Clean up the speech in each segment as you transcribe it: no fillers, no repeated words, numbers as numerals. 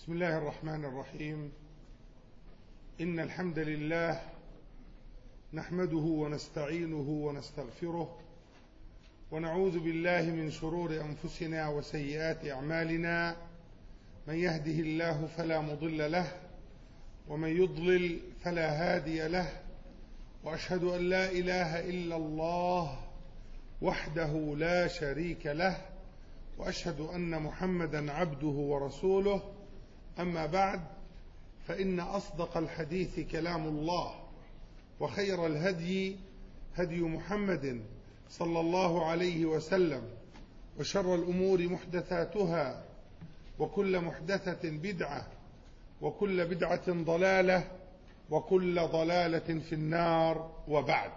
بسم الله الرحمن الرحيم. إن الحمد لله نحمده ونستعينه ونستغفره ونعوذ بالله من شرور أنفسنا وسيئات أعمالنا. من يهده الله فلا مضل له ومن يضلل فلا هادي له، وأشهد أن لا إله إلا الله وحده لا شريك له، وأشهد أن محمدا عبده ورسوله. أما بعد، فإن أصدق الحديث كلام الله، وخير الهدي هدي محمد صلى الله عليه وسلم، وشر الأمور محدثاتها، وكل محدثة بدعة، وكل بدعة ضلالة، وكل ضلالة في النار. وبعد،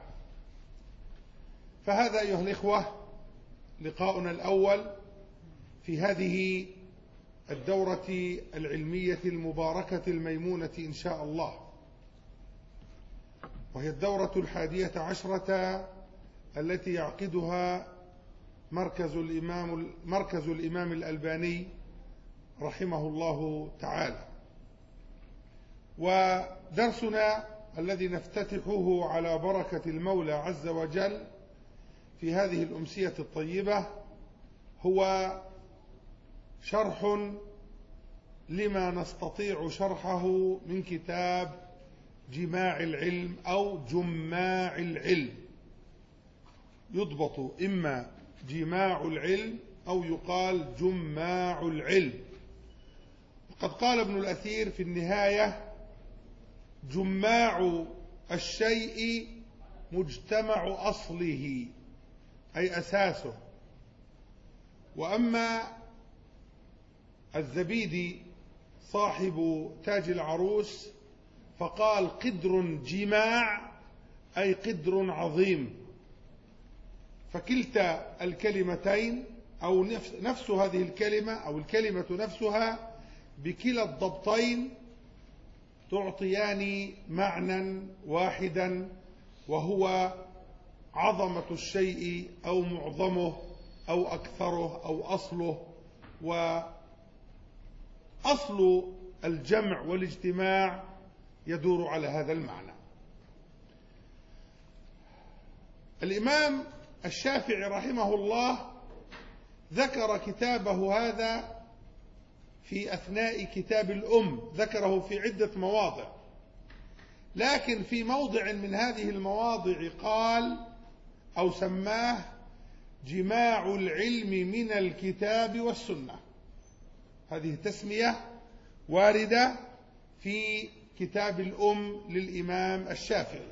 فهذا أيها الإخوة لقاؤنا الأول في هذه الدورة العلمية المباركة الميمونة إن شاء الله، وهي الدورة 11 التي يعقدها مركز الإمام الألباني رحمه الله تعالى. ودرسنا الذي نفتتحه على بركة المولى عز وجل في هذه الأمسية الطيبة هو شرح لما نستطيع شرحه من كتاب جماع العلم أو جماع العلم، يضبط إما جماع العلم أو يقال جماع العلم. وقد قال ابن الأثير في النهاية: جماع الشيء مجتمع أصله، أي أساسه. وأما الزبيدي صاحب تاج العروس فقال: قدر جماع، أي قدر عظيم. فكلتا الكلمتين أو نفس هذه الكلمة أو الكلمة نفسها بكلا الضبطين تعطيان معنى واحدا، وهو عظمة الشيء أو معظمه أو أكثره أو أصله. وأصل الجمع والاجتماع يدور على هذا المعنى. الإمام الشافعي رحمه الله ذكر كتابه هذا في أثناء كتاب الأم، ذكره في عدة مواضع، لكن في موضع من هذه المواضع قال أو سماه جماع العلم من الكتاب والسنة. هذه تسمية واردة في كتاب الأم للإمام الشافعي،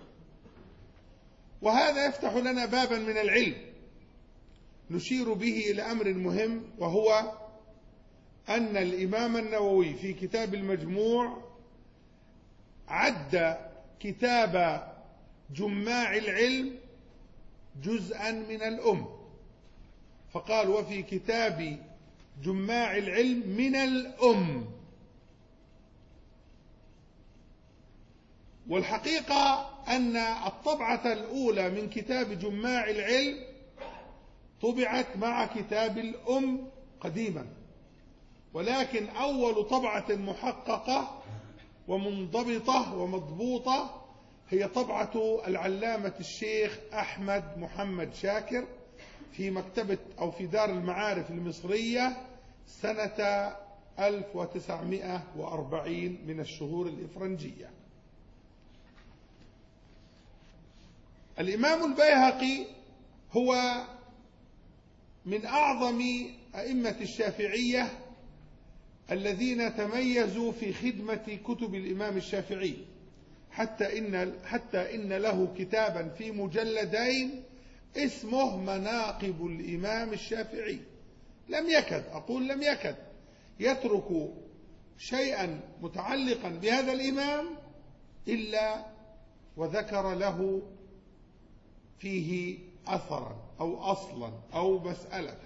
وهذا يفتح لنا بابا من العلم نشير به إلى أمر مهم، وهو أن الإمام النووي في كتاب المجموع عد كتاب جماع العلم جزءا من الأم، فقال: وفي كتاب جماع العلم من الأم. والحقيقة أن الطبعة الأولى من كتاب جماع العلم طبعت مع كتاب الأم قديما، ولكن أول طبعة محققة ومنضبطة ومضبوطة هي طبعة العلامة الشيخ أحمد محمد شاكر في مكتبة أو في دار المعارف المصرية سنة 1940 من الشهور الإفرنجية. الإمام البيهقي هو من أعظم أئمة الشافعية الذين تميزوا في خدمة كتب الإمام الشافعي، حتى إن له كتابا في مجلدين اسمه مناقب الإمام الشافعي. لم يكد يترك شيئا متعلقا بهذا الإمام إلا وذكر له فيه أثرا أو أصلا أو مسألة.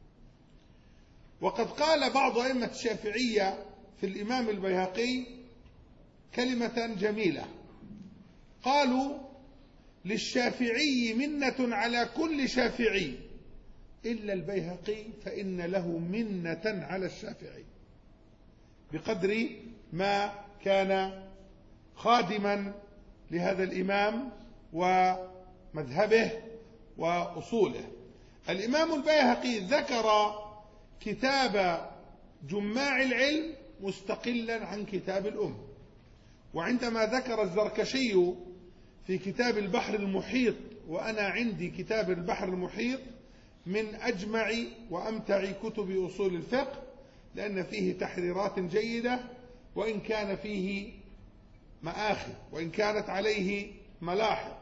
وقد قال بعض أئمة الشافعية في الإمام البيهقي كلمة جميلة، قالوا: للشافعي منة على كل شافعي إلا البيهقي فإن له منة على الشافعي. بقدر ما كان خادما لهذا الإمام ومذهبه وأصوله. الإمام البيهقي ذكر كتاب جماع العلم مستقلا عن كتاب الأم، وعندما ذكر الزركشي في كتاب البحر المحيط، وأنا عندي كتاب البحر المحيط من أجمع وأمتع كتب أصول الفقه، لأن فيه تحريرات جيدة وإن كان فيه مآخذ وإن كانت عليه ملاحظ،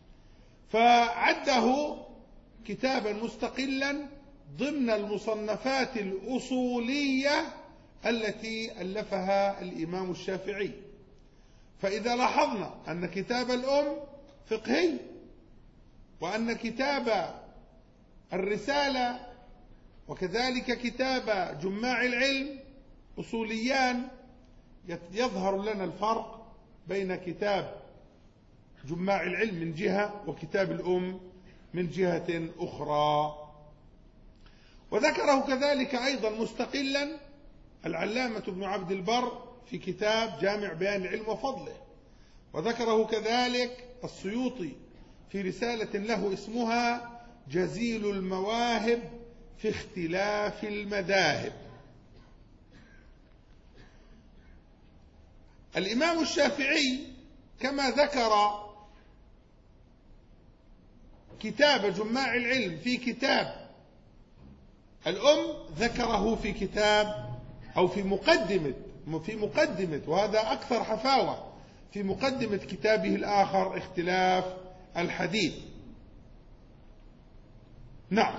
فعده كتابا مستقلا ضمن المصنفات الأصولية التي ألفها الإمام الشافعي. فإذا لاحظنا أن كتاب الأم فقهي، وأن كتاب الرسالة وكذلك كتاب جماع العلم أصوليان، يظهر لنا الفرق بين كتاب جماع العلم من جهة وكتاب الأم من جهة أخرى. وذكره كذلك أيضا مستقلا العلامة ابن عبد البر في كتاب جامع بيان العلم وفضله، وذكره كذلك السيوطي في رسالة له اسمها جزيل المواهب في اختلاف المذاهب. الإمام الشافعي كما ذكر كتاب جماع العلم في كتاب الأم، ذكره في كتاب أو في مقدمة وهذا أكثر حفاوة، في مقدمة كتابه الآخر اختلاف الحديث. نعم.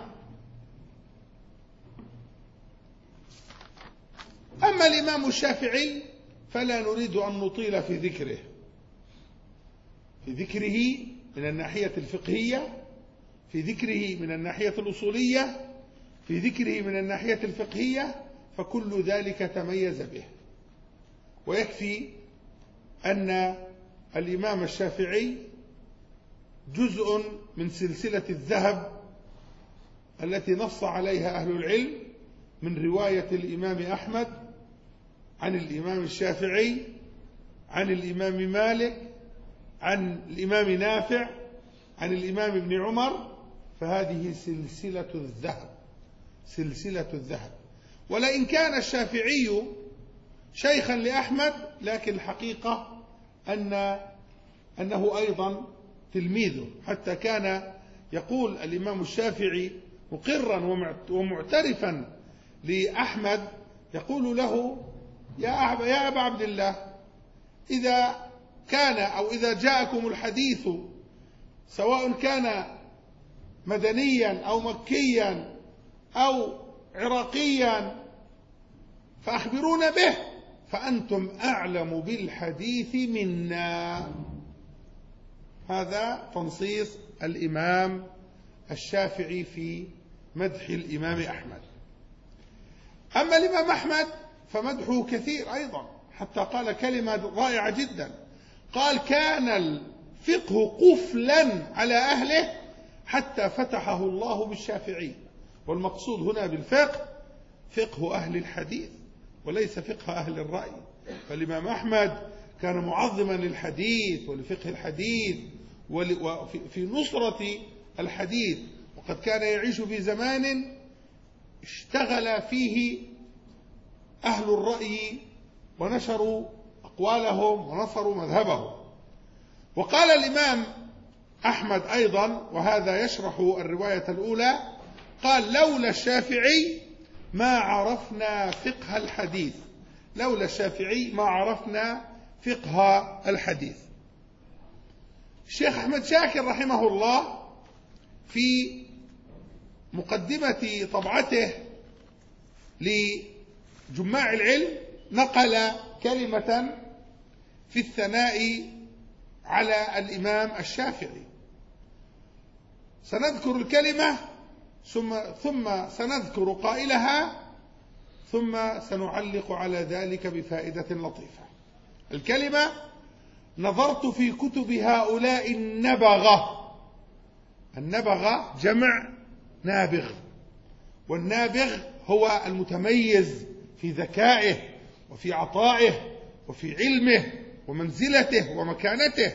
أما الإمام الشافعي فلا نريد أن نطيل في ذكره من الناحية الفقهية، في ذكره من الناحية الأصولية، في ذكره من الناحية الفقهية، فكل ذلك تميز به. ويكفي أن الإمام الشافعي جزء من سلسلة الذهب التي نص عليها أهل العلم من رواية الإمام أحمد عن الإمام الشافعي عن الإمام مالك عن الإمام نافع عن الإمام ابن عمر، فهذه سلسلة الذهب. ولئن كان الشافعي شيخا لأحمد، لكن الحقيقة أنه أيضا تلميذه، حتى كان يقول الإمام الشافعي مقرا ومعترفا لأحمد، يقول له يا أبا عبد الله، إذا كان أو إذا جاءكم الحديث سواء كان مدنيا أو مكيا أو عراقيا فأخبرونا به، فأنتم أعلم بالحديث منا. هذا تنصيص الإمام الشافعي في مدح الإمام أحمد. أما الإمام أحمد فمدحه كثير أيضا، حتى قال كلمة رائعة جدا، قال: كان الفقه قفلا على أهله حتى فتحه الله بالشافعي. والمقصود هنا بالفقه فقه أهل الحديث وليس فقه أهل الرأي. فالإمام أحمد كان معظما للحديث ولفقه الحديث وفي نصرة الحديث، وقد كان يعيش في زمان اشتغل فيه أهل الرأي ونشروا أقوالهم ونصروا مذهبهم. وقال الإمام أحمد أيضا، وهذا يشرح الرواية الأولى، قال: لولا الشافعي ما عرفنا فقه الحديث، لولا الشافعي ما عرفنا فقه الحديث. الشيخ أحمد شاكر رحمه الله في مقدمة طبعته لجماع العلم نقل كلمة في الثناء على الإمام الشافعي، سنذكر الكلمة ثم سنذكر قائلها ثم سنعلق على ذلك بفائدة لطيفة. الكلمة: نظرت في كتب هؤلاء النبغة. النبغة جمع نابغ، والنابغ هو المتميز في ذكائه وفي عطائه وفي علمه ومنزلته ومكانته.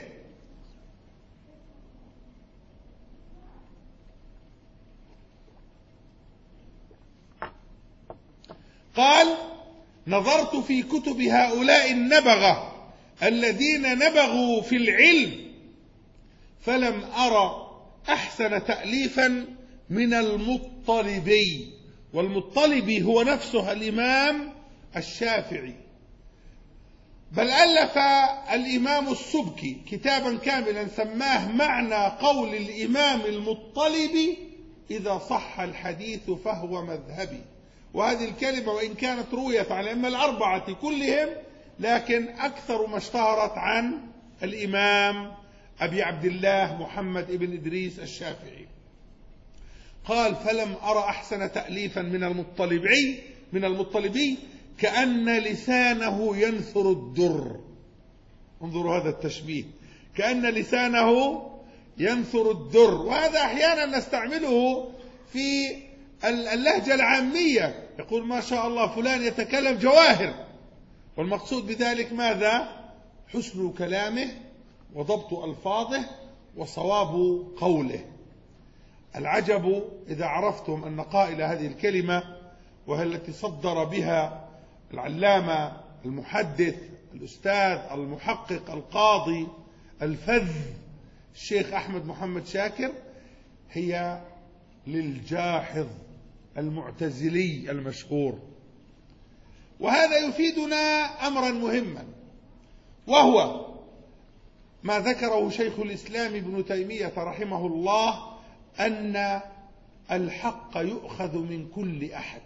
قال: نظرت في كتب هؤلاء النبغة الذين نبغوا في العلم فلم أرى أحسن تأليفا من المطلبي. والمطلبي هو نفسه الإمام الشافعي، بل ألف الإمام السبكي كتابا كاملا سماه معنى قول الإمام المطلبي: إذا صح الحديث فهو مذهبي. وهذه الكلمة وإن كانت رويت عن الأئمة الأربعة كلهم، لكن أكثر ما اشتهرت عن الإمام أبي عبد الله محمد بن إدريس الشافعي. قال: فلم أرى أحسن تأليفا من المطلبي كأن لسانه ينثر الدر. انظروا هذا التشبيه، كأن لسانه ينثر الدر. وهذا أحيانا نستعمله في اللهجة العامية، يقول: ما شاء الله فلان يتكلم جواهر. والمقصود بذلك ماذا؟ حسن كلامه وضبط ألفاظه وصواب قوله. العجب إذا عرفتم أن قائل هذه الكلمة، وهي التي صدر بها العلامة المحدث الأستاذ المحقق القاضي الفذ الشيخ أحمد محمد شاكر، هي للجاحظ المعتزلي المشهور. وهذا يفيدنا أمرا مهما، وهو ما ذكره شيخ الإسلام ابن تيمية رحمه الله، أن الحق يؤخذ من كل أحد.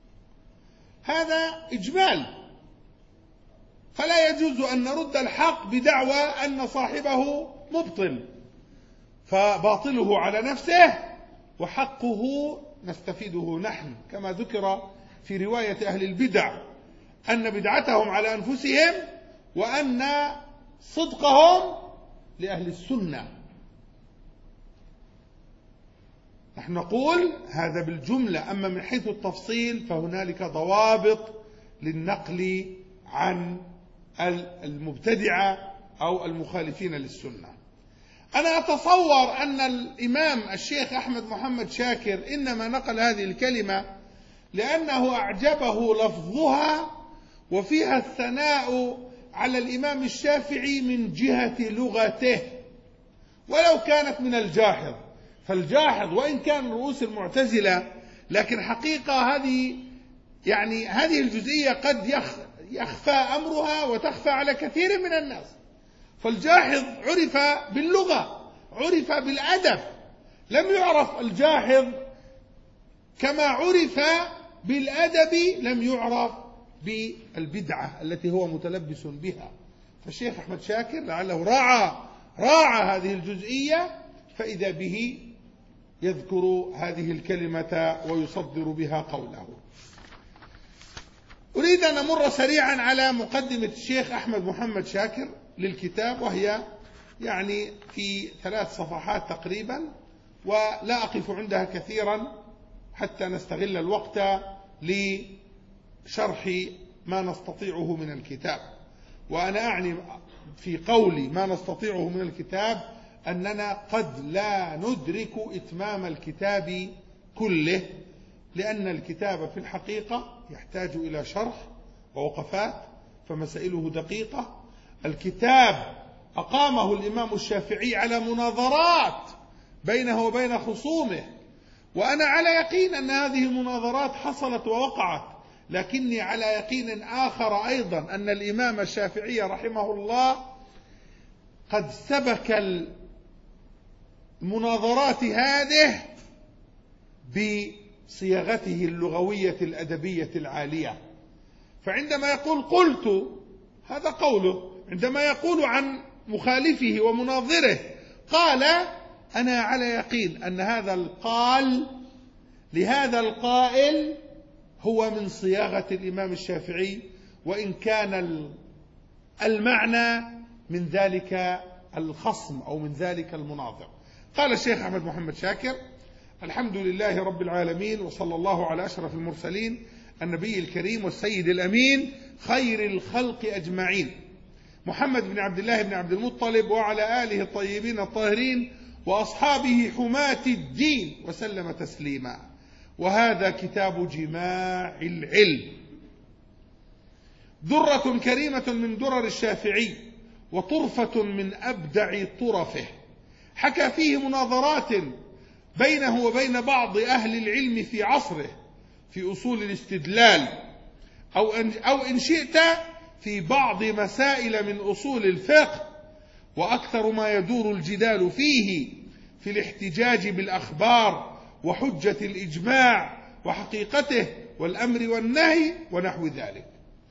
هذا إجمال، فلا يجوز أن نرد الحق بدعوى أن صاحبه مبطل، فباطله على نفسه وحقه نستفيده نحن، كما ذكر في رواية أهل البدع أن بدعتهم على أنفسهم وأن صدقهم لأهل السنة. نحن نقول هذا بالجملة، أما من حيث التفصيل فهنالك ضوابط للنقل عن المبتدعة أو المخالفين للسنة. أنا أتصور أن الإمام الشيخ أحمد محمد شاكر إنما نقل هذه الكلمة لأنه أعجبه لفظها وفيها الثناء على الإمام الشافعي من جهة لغته، ولو كانت من الجاحظ. فالجاحظ وإن كان رؤوس المعتزلة، لكن حقيقة هذه الجزئية قد يخفى أمرها وتخفى على كثير من الناس. فالجاحظ عرف باللغة، عرف بالأدب، لم يعرف الجاحظ كما عرف بالأدب، لم يعرف بالبدعة التي هو متلبس بها. فالشيخ أحمد شاكر لعله راعى هذه الجزئية، فإذا به يذكر هذه الكلمة ويصدر بها قوله. أريد أن أمر سريعا على مقدمة الشيخ أحمد محمد شاكر للكتاب، وهي في 3 صفحات تقريبا، ولا أقف عندها كثيرا حتى نستغل الوقت لشرح ما نستطيعه من الكتاب. وأنا أعني في قولي ما نستطيعه من الكتاب أننا قد لا ندرك إتمام الكتاب كله، لأن الكتاب في الحقيقة يحتاج إلى شرح ووقفات، فمسائله دقيقة. الكتاب أقامه الإمام الشافعي على مناظرات بينه وبين خصومه، وأنا على يقين أن هذه المناظرات حصلت ووقعت، لكني على يقين آخر أيضا أن الإمام الشافعي رحمه الله قد سبك المناظرات هذه بصياغته اللغوية الأدبية العالية. فعندما يقول قلت، هذا قوله. عندما يقول عن مخالفه ومناظره قال: أنا على يقين أن هذا القال لهذا القائل هو من صياغة الإمام الشافعي، وإن كان المعنى من ذلك الخصم أو من ذلك المناظر. قال الشيخ أحمد محمد شاكر: الحمد لله رب العالمين، وصلى الله على أشرف المرسلين النبي الكريم والسيد الأمين خير الخلق أجمعين محمد بن عبد الله بن عبد المطلب وعلى آله الطيبين الطاهرين وأصحابه حماة الدين وسلم تسليما. وهذا كتاب جماع العلم، درة كريمة من درر الشافعي وطرفة من أبدع طرفه، حكى فيه مناظرات بينه وبين بعض أهل العلم في عصره في أصول الاستدلال، أو إن شئت في بعض مسائل من أصول الفقه، وأكثر ما يدور الجدال فيه في الاحتجاج بالأخبار وحجة الإجماع وحقيقته والأمر والنهي ونحو ذلك.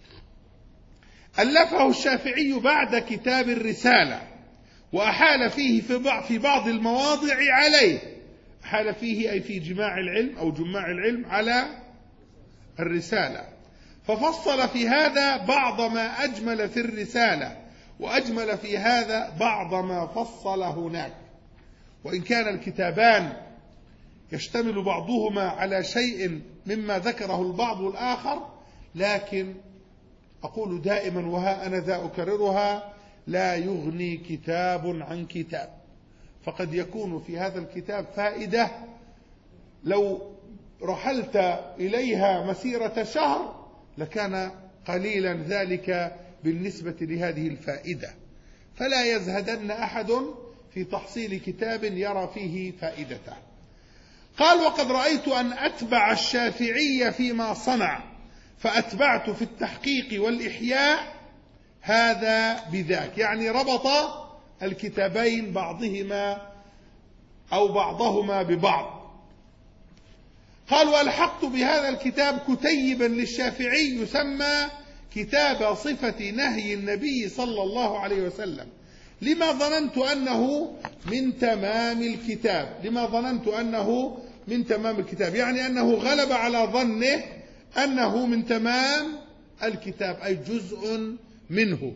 ألفه الشافعي بعد كتاب الرسالة، وأحال فيه في بعض المواضع عليه، أحال فيه أي في جماع العلم أو جماع العلم على الرسالة، ففصل في هذا بعض ما أجمل في الرسالة، وأجمل في هذا بعض ما فصل هناك. وإن كان الكتابان يشتمل بعضهما على شيء مما ذكره البعض الآخر، لكن أقول دائما وها أنا ذا أكررها: لا يغني كتاب عن كتاب، فقد يكون في هذا الكتاب فائدة لو رحلت إليها مسيرة شهر لكان قليلا ذلك بالنسبة لهذه الفائدة، فلا يزهدن أحد في تحصيل كتاب يرى فيه فائدته. قال: وقد رأيت أن أتبع الشافعي فيما صنع، فأتبعت في التحقيق والإحياء هذا بذاك، يعني ربط الكتابين بعضهما أو بعضهما ببعض. قال: وألحقت بهذا الكتاب كتيبا للشافعي يسمى كتاب صفة نهي النبي صلى الله عليه وسلم، لما ظننت أنه من تمام الكتاب. لما ظننت أنه من تمام الكتاب يعني أنه غلب على ظنه أنه من تمام الكتاب، أي جزء منه.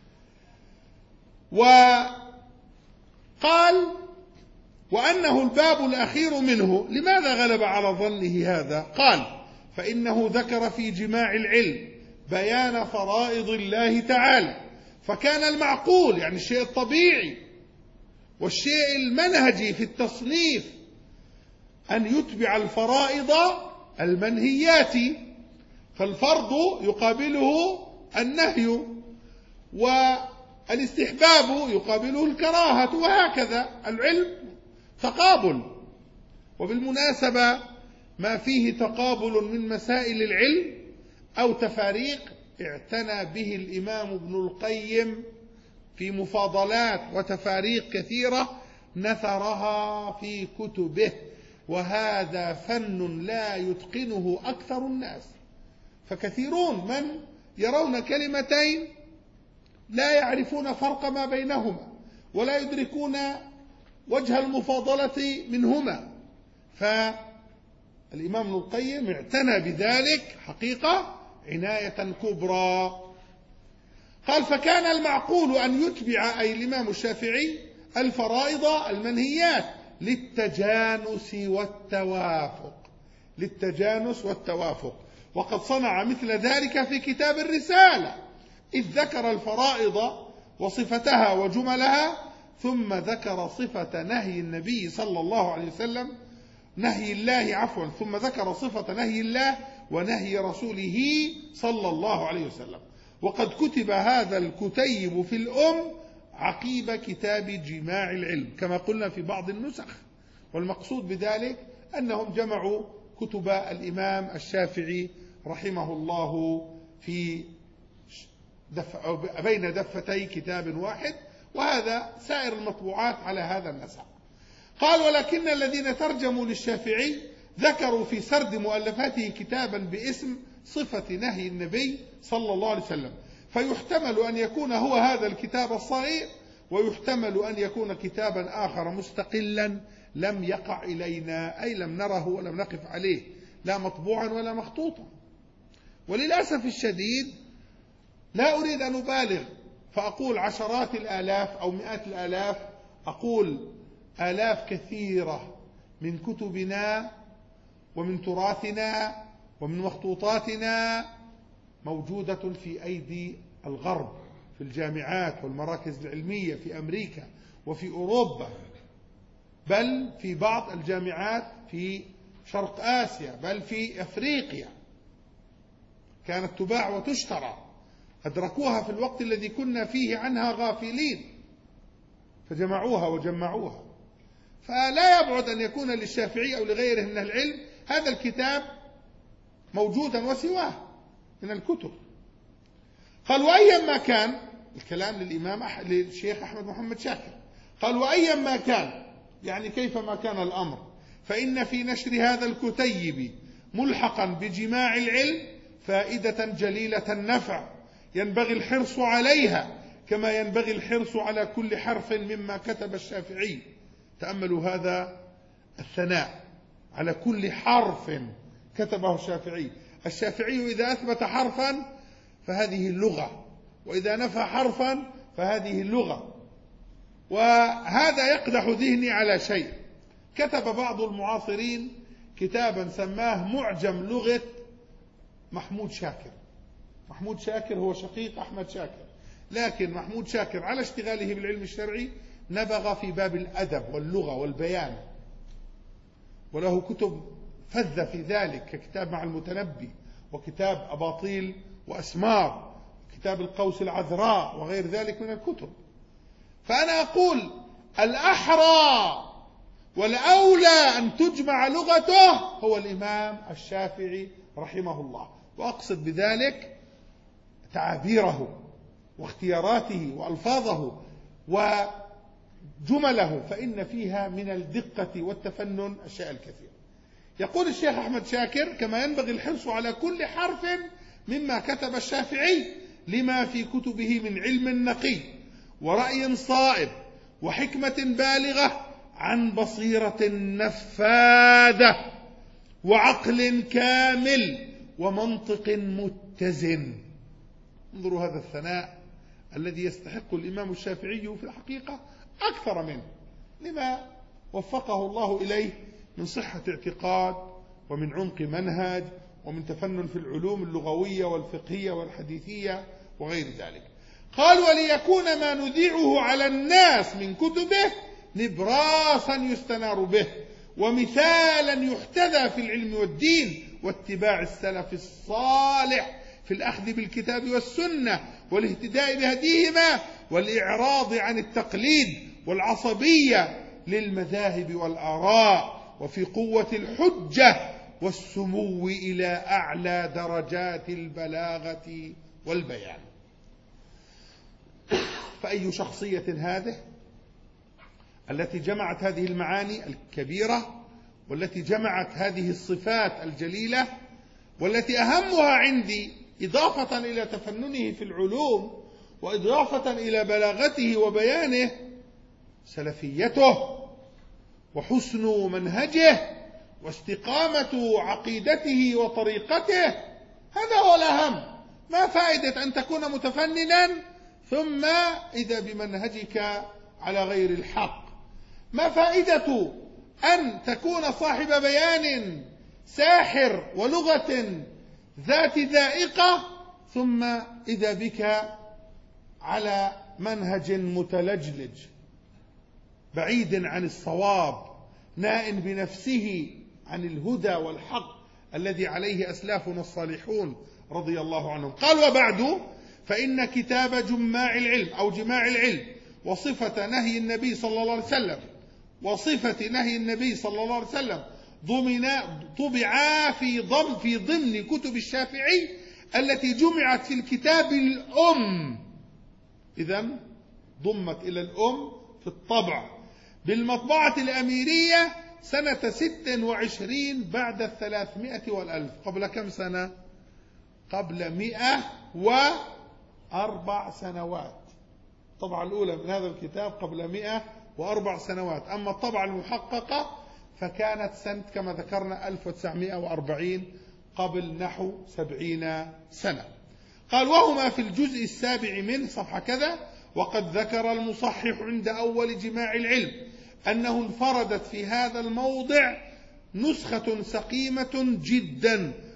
وقال: وأنه الباب الأخير منه. لماذا غلب على ظنه هذا؟ قال: فإنه ذكر في جماع العلم بيان فرائض الله تعالى، فكان المعقول يعني الشيء الطبيعي والشيء المنهجي في التصنيف أن يتبع الفرائض المنهيات، فالفرض يقابله النهي، والاستحباب يقابله الكراهة، وهكذا العلم تقابل. وبالمناسبة ما فيه تقابل من مسائل العلم أو تفاريق اعتنى به الإمام ابن القيم في مفاضلات وتفاريق كثيرة نثرها في كتبه، وهذا فن لا يتقنه أكثر الناس. فكثيرون من يرون كلمتين لا يعرفون فرق ما بينهما ولا يدركون وجه المفاضلة منهما، فالإمام ابن القيم اعتنى بذلك حقيقة عناية كبرى. قال: فكان المعقول أن يتبع أي الإمام الشافعي الفرائض المنهيات للتجانس والتوافق، وقد صنع مثل ذلك في كتاب الرسالة، إذ ذكر الفرائض وصفتها وجملها، ثم ذكر صفة نهي النبي صلى الله عليه وسلم ثم ذكر صفة نهي الله ونهي رسوله صلى الله عليه وسلم. وقد كتب هذا الكتيب في الأم عقيب كتاب جماع العلم كما قلنا في بعض النسخ، والمقصود بذلك أنهم جمعوا كتب الإمام الشافعي رحمه الله في بين دفتي كتاب واحد، وهذا سائر المطبوعات على هذا النسق. قال: ولكن الذين ترجموا للشافعي ذكروا في سرد مؤلفاته كتابا باسم صفة نهي النبي صلى الله عليه وسلم، فيحتمل أن يكون هو هذا الكتاب الصغير، ويحتمل أن يكون كتابا آخر مستقلا لم يقع إلينا، أي لم نره ولم نقف عليه، لا مطبوعا ولا مخطوطا. وللأسف الشديد لا أريد أن أبالغ فأقول عشرات الآلاف أو مئات الآلاف، أقول آلاف كثيرة من كتبنا ومن تراثنا ومن مخطوطاتنا موجودة في أيدي الغرب في الجامعات والمراكز العلمية في أمريكا وفي أوروبا، بل في بعض الجامعات في شرق آسيا، بل في أفريقيا كانت تباع وتشترى. أدركوها في الوقت الذي كنا فيه عنها غافلين فجمعوها وجمعوها. فلا يبعد أن يكون للشافعي أو لغيره من العلم هذا الكتاب موجودا وسواه من الكتب. قال وأيما كان، الكلام للشيخ أحمد محمد شاكر، قال وأيما كان يعني كيفما كان الأمر، فإن في نشر هذا الكتيب ملحقا بجماع العلم فائدة جليلة النفع ينبغي الحرص عليها كما ينبغي الحرص على كل حرف مما كتب الشافعي. تأملوا هذا الثناء على كل حرف كتبه الشافعي. الشافعي إذا أثبت حرفا فهذه اللغة، وإذا نفى حرفا فهذه اللغة. وهذا يقدح ذهني على شيء. كتب بعض المعاصرين كتابا سماه معجم لغة محمود شاكر. محمود شاكر هو شقيق أحمد شاكر، لكن محمود شاكر على اشتغاله بالعلم الشرعي نبغ في باب الأدب واللغة والبيان، وله كتب فذة في ذلك ككتاب مع المتنبي، وكتاب أباطيل وأسمار، وكتاب القوس العذراء، وغير ذلك من الكتب. فأنا أقول الأحرى والأولى أن تجمع لغته هو الإمام الشافعي رحمه الله، وأقصد بذلك تعابيره واختياراته وألفاظه وجمله، فإن فيها من الدقة والتفنن الشيء الكثير. يقول الشيخ أحمد شاكر كما ينبغي الحرص على كل حرف مما كتب الشافعي لما في كتبه من علم نقي ورأي صائب وحكمة بالغة عن بصيرة نفاذة وعقل كامل ومنطق متزن. انظروا هذا الثناء الذي يستحق الإمام الشافعي في الحقيقة أكثر منه، لما وفقه الله إليه من صحة اعتقاد ومن عمق منهج ومن تفنن في العلوم اللغوية والفقهية والحديثية وغير ذلك. قال وليكون ما نذيعه على الناس من كتبه نبراسا يستنار به ومثالا يحتذى في العلم والدين واتباع السلف الصالح في الأخذ بالكتاب والسنة والاهتداء بهديهما والإعراض عن التقليد والعصبية للمذاهب والآراء، وفي قوة الحجة والسمو إلى أعلى درجات البلاغة والبيان. فأي شخصية هذه التي جمعت هذه المعاني الكبيرة والتي جمعت هذه الصفات الجليلة، والتي أهمها عندي إضافة إلى تفننه في العلوم وإضافة إلى بلاغته وبيانه سلفيته وحسن منهجه واستقامة عقيدته وطريقته. هذا هو الأهم. ما فائدة أن تكون متفننا ثم إذا بمنهجك على غير الحق؟ ما فائدة أن تكون صاحب بيان ساحر ولغة ذات ذائقة ثم إذا بك على منهج متلجلج بعيد عن الصواب نائم بنفسه عن الهدى والحق الذي عليه أسلافنا الصالحون رضي الله عنهم. قال وبعد فإن كتاب جماع العلم أو جماع العلم وصفة نهي النبي صلى الله عليه وسلم طبعا في ضمن كتب الشافعي التي جمعت في الكتاب الأم، إذن ضمت إلى الأم في الطبع بالمطبعة الأميرية سنة 26 بعد 300 والألف. قبل كم سنة؟ قبل 104 سنوات. الطبعة الأولى من هذا الكتاب قبل 104 سنوات، أما الطبعة المحققة فكانت سنة كما ذكرنا 1940 قبل نحو 70 سنة. قال وهما في الجزء 7 من صفحة كذا. وقد ذكر المصحح عند أول جماع العلم أنه انفردت في هذا الموضع نسخة سقيمة جدا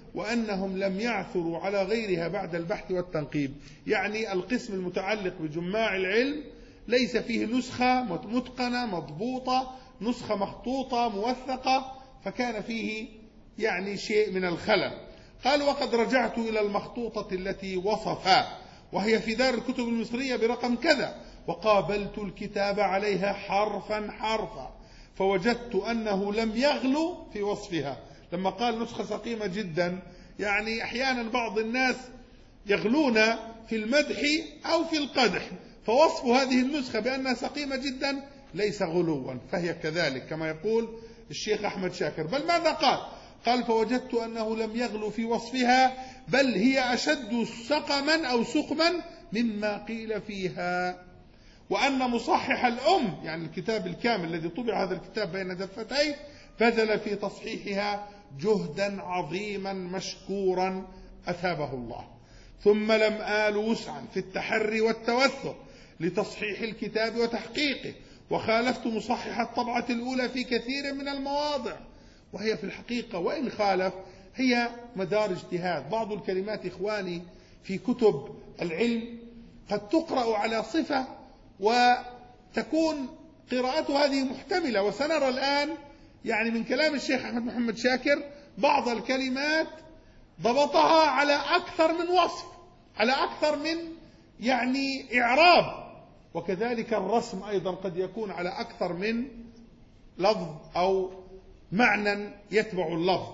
وأنهم لم يعثروا على غيرها بعد البحث والتنقيب. يعني القسم المتعلق بجماع العلم ليس فيه نسخة متقنة مضبوطة، نسخة مخطوطة موثقة، فكان فيه يعني شيء من الخلل. قال: وقد رجعت إلى المخطوطة التي وصفها، وهي في دار الكتب المصرية برقم كذا، وقابلت الكتاب عليها حرفا حرفا، فوجدت أنه لم يغلو في وصفها. لما قال نسخة سقيمة جدا، يعني أحيانا بعض الناس يغلون في المدح أو في القدح، فوصف هذه النسخة بأنها سقيمة جدا ليس غلوا، فهي كذلك كما يقول الشيخ أحمد شاكر. بل ماذا قال؟ قال: فوجدت أنه لم يغلو في وصفها، بل هي أشد سقما أو سقما مما قيل فيها، وأن مصحح الأم، يعني الكتاب الكامل الذي طبع هذا الكتاب بين دفتيه، بذل في تصحيحها جهدا عظيما مشكورا أثابه الله. ثم لم آل وسعا في التحري والتوثق لتصحيح الكتاب وتحقيقه، وخالفت مصحح الطبعة الأولى في كثير من المواضع. وهي في الحقيقة وإن خالف هي مدار اجتهاد. بعض الكلمات إخواني في كتب العلم قد تقرأ على صفة وتكون قراءة هذه محتملة، وسنرى الآن يعني من كلام الشيخ أحمد محمد شاكر بعض الكلمات ضبطها على أكثر من وصف، على أكثر من يعني إعراب، وكذلك الرسم أيضا قد يكون على أكثر من لفظ أو معنى يتبع اللفظ.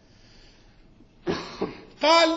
قال: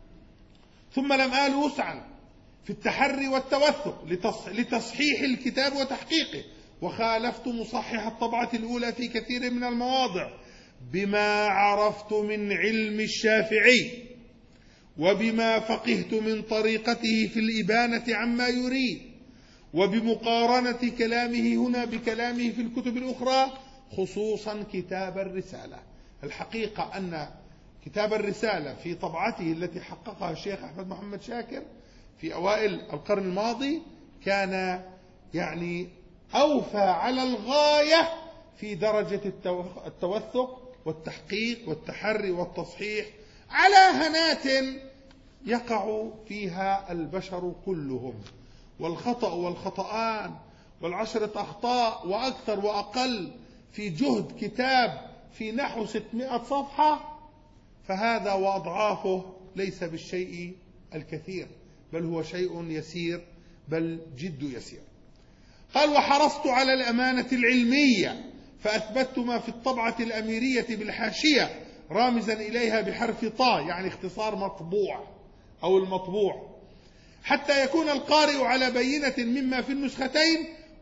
ثم لم آل وسعا في التحري والتوثق لتصحيح الكتاب وتحقيقه، وخالفت مصحح الطبعة الأولى في كثير من المواضع، بما عرفت من علم الشافعي وبما فقهت من طريقته في الإبانة عما يريد، وبمقارنة كلامه هنا بكلامه في الكتب الأخرى، خصوصا كتاب الرسالة. الحقيقة أن كتاب الرسالة في طبعته التي حققها الشيخ أحمد محمد شاكر في أوائل القرن الماضي كان يعني أوفى على الغاية في درجة التوثق والتحقيق والتحري والتصحيح على هنات يقع فيها البشر كلهم، والخطأ والخطآن والعشرة أخطاء وأكثر وأقل في جهد كتاب في نحو 600 صفحة، فهذا وأضعافه ليس بالشيء الكثير، بل هو شيء يسير، بل جد يسير. قال: وحرصت على الأمانة العلمية، فأثبتت ما في الطبعة الأميرية بالحاشية رامزا إليها بحرف طاء، يعني اختصار مطبوع أو المطبوع، حتى يكون القارئ على بينة مما في النسختين،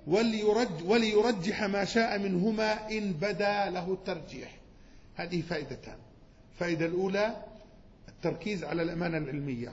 وليرجح ما شاء منهما إن بدا له الترجيح. هذه فائدتان. الفائدة الأولى التركيز على الأمانة العلمية،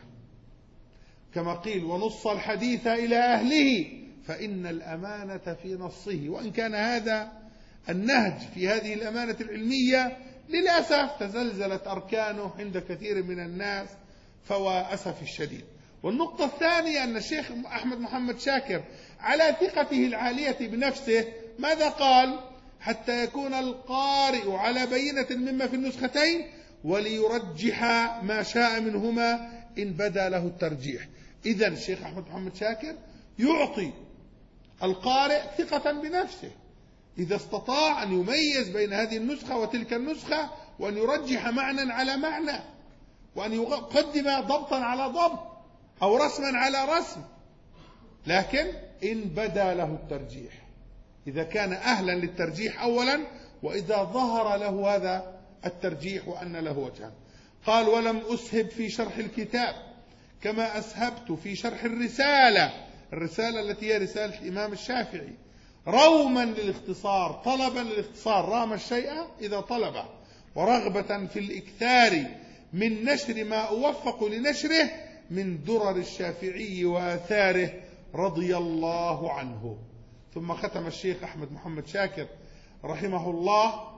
كما قيل: ونص الحديث إلى أهله فإن الأمانة في نصه. وإن كان هذا النهج في هذه الأمانة العلمية للأسف تزلزلت أركانه عند كثير من الناس، فوأسف الشديد. والنقطة الثانية أن الشيخ أحمد محمد شاكر على ثقته العالية بنفسه ماذا قال؟ حتى يكون القارئ على بينة مما في النسختين، وليرجح ما شاء منهما إن بدا له الترجيح. إذن الشيخ أحمد محمد شاكر يعطي القارئ ثقة بنفسه إذا استطاع أن يميز بين هذه النسخة وتلك النسخة، وأن يرجح معنى على معنى، وأن يقدم ضبطا على ضبط أو رسما على رسم، لكن إن بدا له الترجيح، إذا كان أهلا للترجيح أولا، وإذا ظهر له هذا الترجيح وأن له وجها. قال: ولم أسهب في شرح الكتاب كما أسهبت في شرح الرسالة التي هي رسالة الإمام الشافعي، روما للاختصار، طلبا للاختصار، رام الشيء إذا طلبه، ورغبة في الإكثار من نشر ما أوفق لنشره من درر الشافعي وآثاره رضي الله عنه. ثم ختم الشيخ أحمد محمد شاكر رحمه الله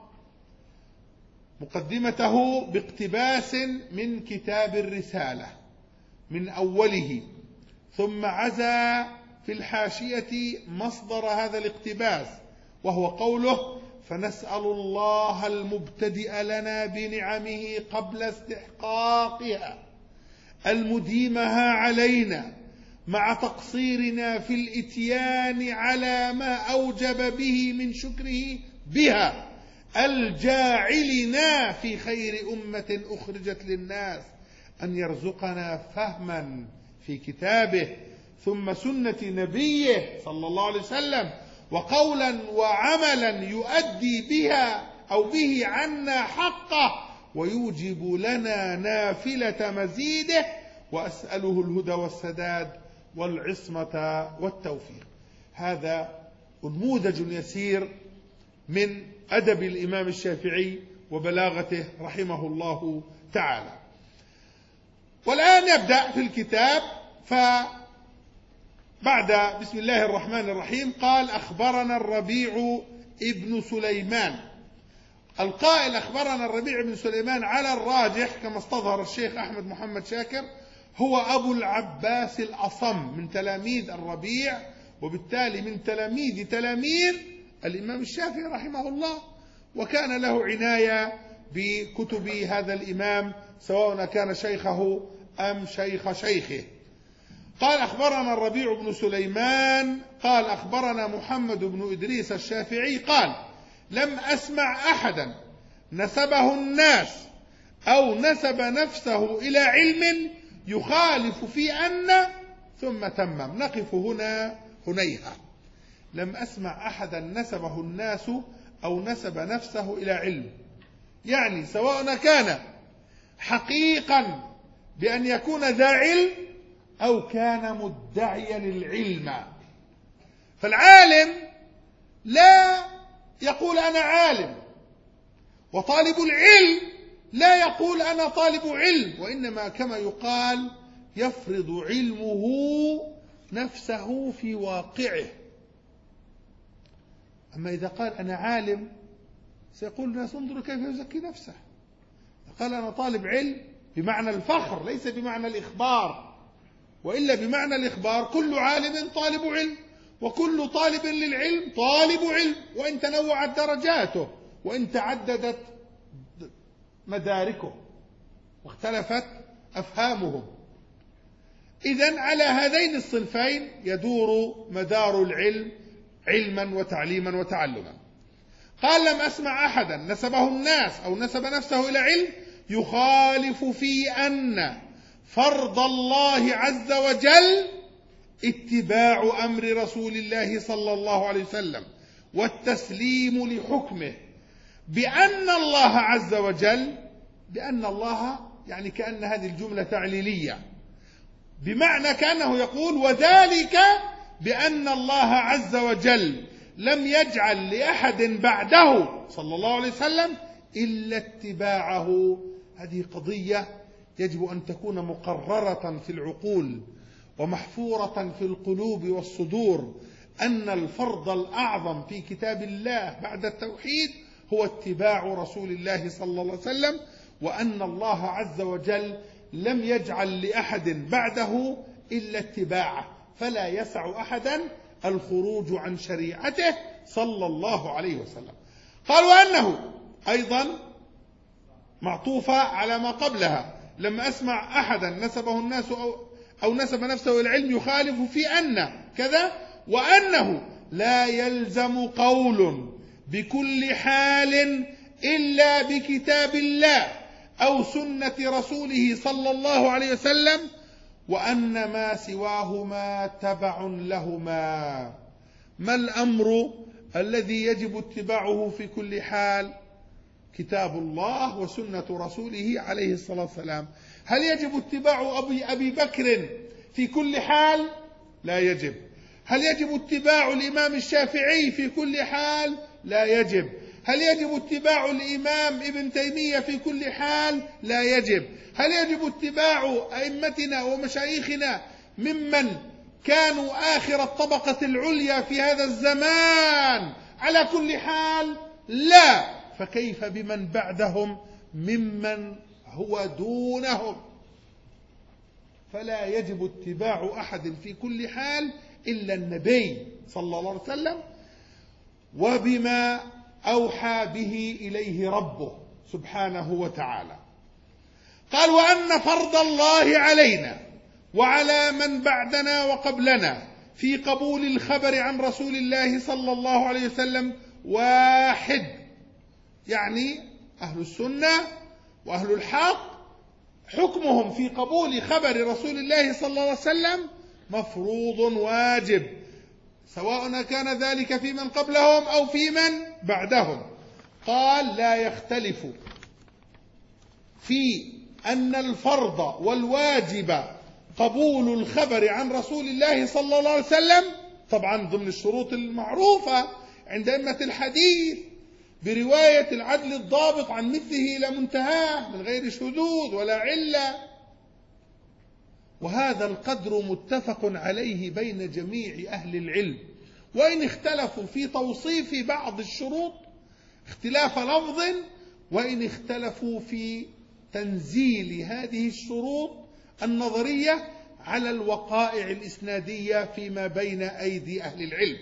مقدمته باقتباس من كتاب الرسالة من أوله، ثم عزى في الحاشية مصدر هذا الاقتباس، وهو قوله: فنسأل الله المبتدئ لنا بنعمه قبل استحقاقها المديمها علينا مع تقصيرنا في الإتيان على ما أوجب به من شكره بها الجاعلنا في خير أمة أخرجت للناس أن يرزقنا فهما في كتابه ثم سنة نبيه صلى الله عليه وسلم وقولا وعملا يؤدي بها أو به عنا حقه ويوجب لنا نافلة مزيده، وأسأله الهدى والسداد والعصمة والتوفيق. هذا نموذج يسير من أدب الإمام الشافعي وبلاغته رحمه الله تعالى. والآن يبدأ في الكتاب، فبعد بسم الله الرحمن الرحيم قال: أخبرنا الربيع ابن سليمان. القائل أخبرنا الربيع بن سليمان على الراجح كما استظهر الشيخ أحمد محمد شاكر هو أبو العباس الأصم من تلاميذ الربيع، وبالتالي من تلاميذ الإمام الشافعي رحمه الله، وكان له عناية بكتب هذا الإمام سواء كان شيخه أم شيخ شيخه. قال: أخبرنا الربيع بن سليمان قال: أخبرنا محمد بن إدريس الشافعي قال: لم أسمع أحدا نسبه الناس أو نسب نفسه إلى علم يخالف في أن ثم تمم. نقف هنا هنيها. لم أسمع أحدا نسبه الناس أو نسب نفسه إلى علم، يعني سواء كان حقيقا بأن يكون ذا علم أو كان مدعيا العلم. فالعالم لا يقول أنا عالم، وطالب العلم لا يقول أنا طالب علم، وإنما كما يقال يفرض علمه نفسه في واقعه. أما إذا قال أنا عالم سيقول الناس انظروا كيف يزكي نفسه. قال أنا طالب علم بمعنى الفخر ليس بمعنى الإخبار، وإلا بمعنى الإخبار كل عالم طالب علم، وكل طالب للعلم طالب علم، وإن تنوعت درجاته وإن تعددت مداركه واختلفت أفهامهم. إذن على هذين الصنفين يدور مدار العلم علما وتعليما وتعلما. قال: لم أسمع أحدا نسبه الناس أو نسب نفسه إلى علم يخالف في أن فرض الله عز وجل اتباع أمر رسول الله صلى الله عليه وسلم والتسليم لحكمه، بأن الله عز وجل، بأن الله يعني كأن هذه الجملة تعليلية، بمعنى كأنه يقول وذلك بأن الله عز وجل لم يجعل لأحد بعده صلى الله عليه وسلم إلا اتباعه. هذه قضية يجب أن تكون مقررة في العقول ومحفورة في القلوب والصدور، أن الفرض الأعظم في كتاب الله بعد التوحيد هو اتباع رسول الله صلى الله عليه وسلم، وأن الله عز وجل لم يجعل لأحد بعده إلا اتباعه، فلا يسع أحدا الخروج عن شريعته صلى الله عليه وسلم. قال: وأنه أيضا معطوفة على ما قبلها: لما أسمع أحدا نسبه الناس أو نسب نفسه إلى العلم يخالف في أن كذا، وأنه لا يلزم قول بكل حال إلا بكتاب الله أو سنة رسوله صلى الله عليه وسلم، وأن ما سواهما تبع لهما. ما الأمر الذي يجب اتباعه في كل حال؟ كتاب الله وسنة رسوله عليه الصلاة والسلام. هل يجب اتباع أبي بكر في كل حال؟ لا يجب. هل يجب اتباع الإمام الشافعي في كل حال؟ لا يجب. هل يجب اتباع الإمام ابن تيمية في كل حال؟ لا يجب. هل يجب اتباع أئمتنا ومشايخنا ممن كانوا آخر الطبقة العليا في هذا الزمان على كل حال؟ لا. فكيف بمن بعدهم ممن هو دونهم؟ فلا يجب اتباع أحد في كل حال إلا النبي صلى الله عليه وسلم، وبما أوحى به إليه ربه سبحانه وتعالى. قال: وأن فرض الله علينا وعلى من بعدنا وقبلنا في قبول الخبر عن رسول الله صلى الله عليه وسلم واحد، يعني أهل السنة وأهل الحق حكمهم في قبول خبر رسول الله صلى الله عليه وسلم مفروض واجب، سواء كان ذلك في من قبلهم أو في من بعدهم. قال: لا يختلف في أن الفرض والواجب قبول الخبر عن رسول الله صلى الله عليه وسلم، طبعا ضمن الشروط المعروفة عند أئمة الحديث برواية العدل الضابط عن مثله إلى منتهاه من غير شذوذ ولا علة. وهذا القدر متفق عليه بين جميع أهل العلم، وإن اختلفوا في توصيف بعض الشروط اختلاف لفظ، وإن اختلفوا في تنزيل هذه الشروط النظرية على الوقائع الإسنادية فيما بين أيدي أهل العلم،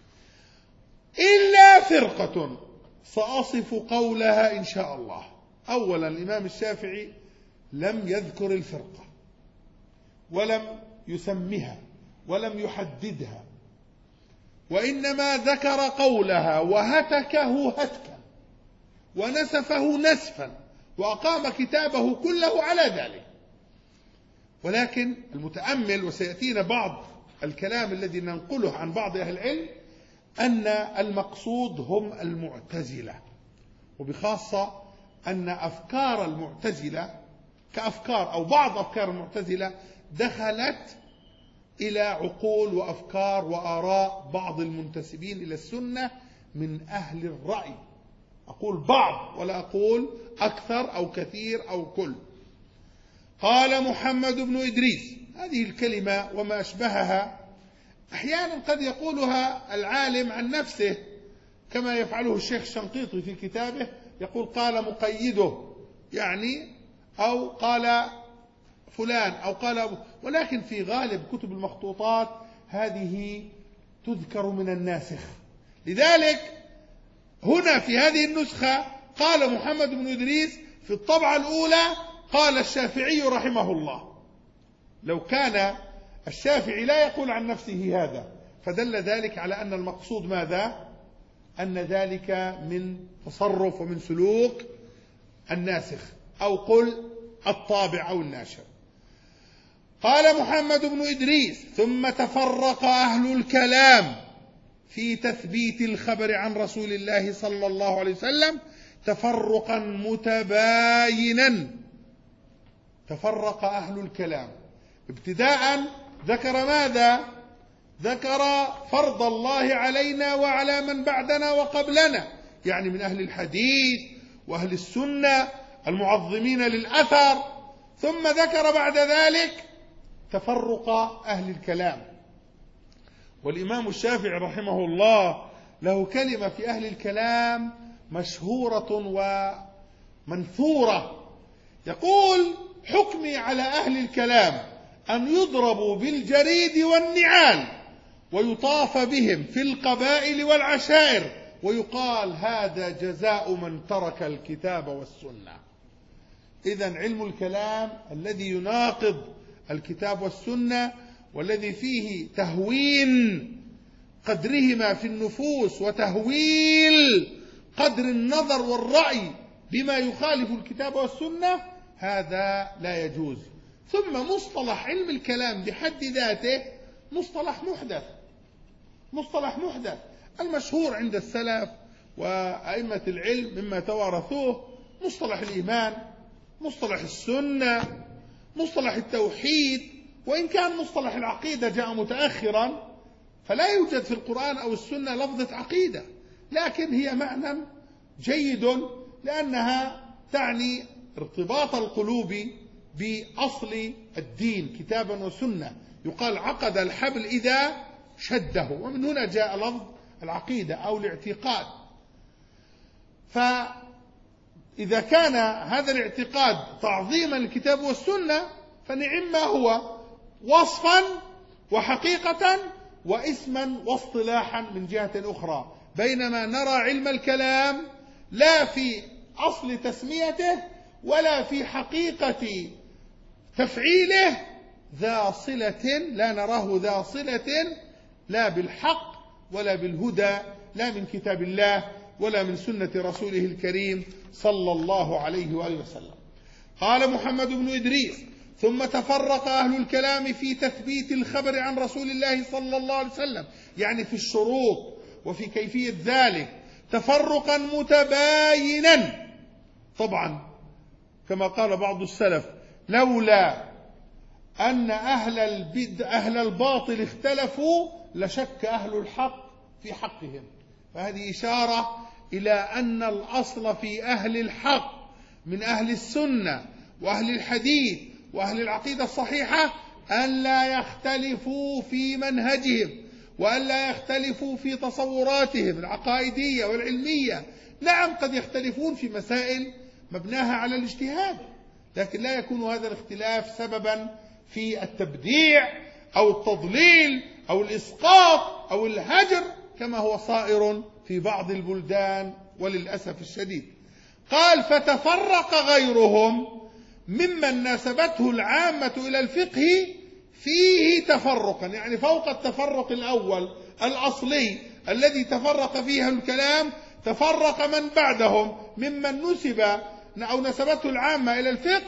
إلا فرقة سأصف قولها إن شاء الله. أولا، الإمام الشافعي لم يذكر الفرقة ولم يسمها ولم يحددها، وإنما ذكر قولها وهتكه هتكا ونسفه نسفا وأقام كتابه كله على ذلك. ولكن المتأمل، وسيأتينا بعض الكلام الذي ننقله عن بعض أهل العلم، أن المقصود هم المعتزلة، وبخاصة أن أفكار المعتزلة كأفكار أو بعض أفكار المعتزلة دخلت إلى عقول وأفكار وآراء بعض المنتسبين إلى السنة من أهل الرأي. أقول بعض ولا أقول أكثر أو كثير أو كل. قال محمد بن إدريس، هذه الكلمة وما أشبهها أحيانا قد يقولها العالم عن نفسه كما يفعله الشيخ الشنقيطي في كتابه، يقول قال مقيده، يعني أو قال فلان أو قال، ولكن في غالب كتب المخطوطات هذه تذكر من الناسخ. لذلك هنا في هذه النسخة قال محمد بن إدريس في الطبعة الأولى قال الشافعي رحمه الله. لو كان الشافعي لا يقول عن نفسه هذا فدل ذلك على أن المقصود ماذا؟ أن ذلك من تصرف ومن سلوك الناسخ أو قل الطابع أو الناشر. قال محمد بن إدريس: ثم تفرق أهل الكلام في تثبيت الخبر عن رسول الله صلى الله عليه وسلم تفرقا متباينا. تفرق أهل الكلام ابتداء ذكر ماذا؟ ذكر فرض الله علينا وعلى من بعدنا وقبلنا، يعني من أهل الحديث وأهل السنة المعظمين للأثر. ثم ذكر بعد ذلك تفرق أهل الكلام. والإمام الشافعي رحمه الله له كلمة في أهل الكلام مشهورة ومنثورة، يقول: حكمي على أهل الكلام أن يضربوا بالجريد والنعال ويطاف بهم في القبائل والعشائر ويقال هذا جزاء من ترك الكتاب والسنة. إذن علم الكلام الذي يناقض الكتاب والسنة والذي فيه تهوين قدرهما في النفوس وتهويل قدر النظر والرأي بما يخالف الكتاب والسنة، هذا لا يجوز. ثم مصطلح علم الكلام بحد ذاته مصطلح محدث المشهور عند السلف وأئمة العلم مما توارثوه مصطلح الإيمان، مصطلح السنة، مصطلح التوحيد. وإن كان مصطلح العقيدة جاء متأخرا فلا يوجد في القرآن أو السنة لفظة عقيدة، لكن هي معنى جيد لأنها تعني ارتباط القلوب بأصل الدين كتابا وسنة. يقال عقد الحبل إذا شده، ومن هنا جاء لفظ العقيدة أو الاعتقاد. فإذا كان هذا الاعتقاد تعظيما للكتاب والسنة فنعم ما هو وصفا وحقيقة واسما واصطلاحا من جهة أخرى، بينما نرى علم الكلام لا في أصل تسميته ولا في حقيقة تفعيله ذا صلة، لا نراه ذا صلة لا بالحق ولا بالهدى، لا من كتاب الله ولا من سنة رسوله الكريم صلى الله عليه وآله وسلم. قال محمد بن إدريس: ثم تفرق أهل الكلام في تثبيت الخبر عن رسول الله صلى الله عليه وسلم، يعني في الشروط وفي كيفية ذلك تفرقا متباينا. طبعا كما قال بعض السلف: لولا أن أهل الباطل اختلفوا لشك أهل الحق في حقهم. فهذه إشارة إلى أن الأصل في أهل الحق من أهل السنة وأهل الحديث وأهل العقيدة الصحيحة أن لا يختلفوا في منهجهم وأن لا يختلفوا في تصوراتهم العقائدية والعلمية. نعم قد يختلفون في مسائل مبناها على الاجتهاد، لكن لا يكون هذا الاختلاف سببا في التبديع أو التضليل أو الإسقاط أو الهجر كما هو صائر في بعض البلدان وللأسف الشديد. قال: فتفرق غيرهم ممن ناسبته العامة إلى الفقه فيه تفرقا، يعني فوق التفرق الأول الأصلي الذي تفرق فيه الكلام، تفرق من بعدهم ممن نسب أو نسبته العامة إلى الفقه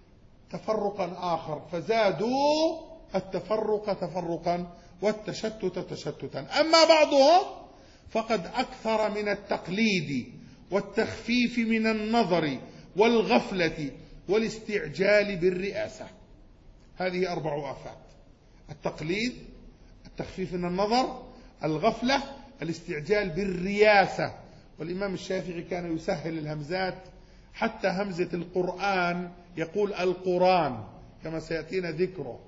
تفرقا آخر، فزادوا التفرق تفرقا والتشتت تشتتا. أما بعضهم فقد أكثر من التقليد والتخفيف من النظر والغفلة والاستعجال بالرئاسة. هذه 4 آفات: التقليد، التخفيف من النظر، الغفلة، الاستعجال بالرياسة. والإمام الشافعي كان يسهل الهمزات، حتى همزة القرآن يقول القرآن كما سيأتينا ذكره،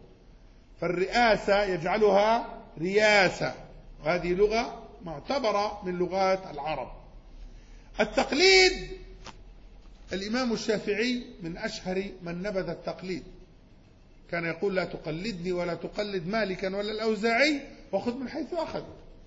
فالرئاسة يجعلها رياسة، وهذه لغة معتبرة من لغات العرب. التقليد، الإمام الشافعي من أشهر من نبذ التقليد، كان يقول: لا تقلدني ولا تقلد مالكا ولا الأوزاعي وخذ من حيث أخذ.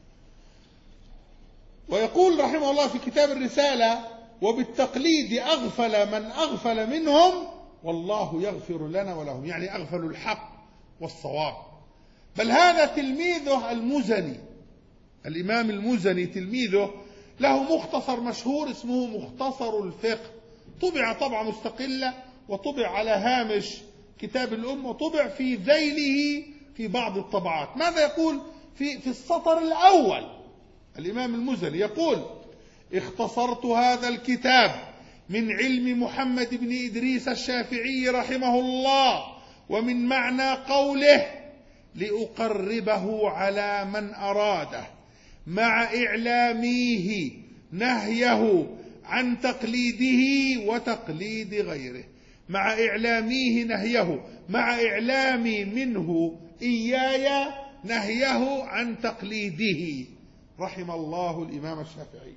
ويقول رحمه الله في كتاب الرسالة: وبالتقليد أغفل من أغفل منهم والله يغفر لنا ولهم، يعني أغفلوا الحق والصواب. بل هذا تلميذه المزني، الإمام المزني تلميذه، له مختصر مشهور اسمه مختصر الفقه، طبع طبعة مستقلة وطبع على هامش كتاب الأم وطبع في ذيله في بعض الطبعات. ماذا يقول في السطر الأول؟ الإمام المزني يقول: اختصرت هذا الكتاب من علم محمد بن إدريس الشافعي رحمه الله ومن معنى قوله لأقربه على من أراده، مع إعلاميه نهيه عن تقليده وتقليد غيره، مع إعلاميه نهيه، مع إعلامي منه إياي نهيه عن تقليده. رحم الله الإمام الشافعي.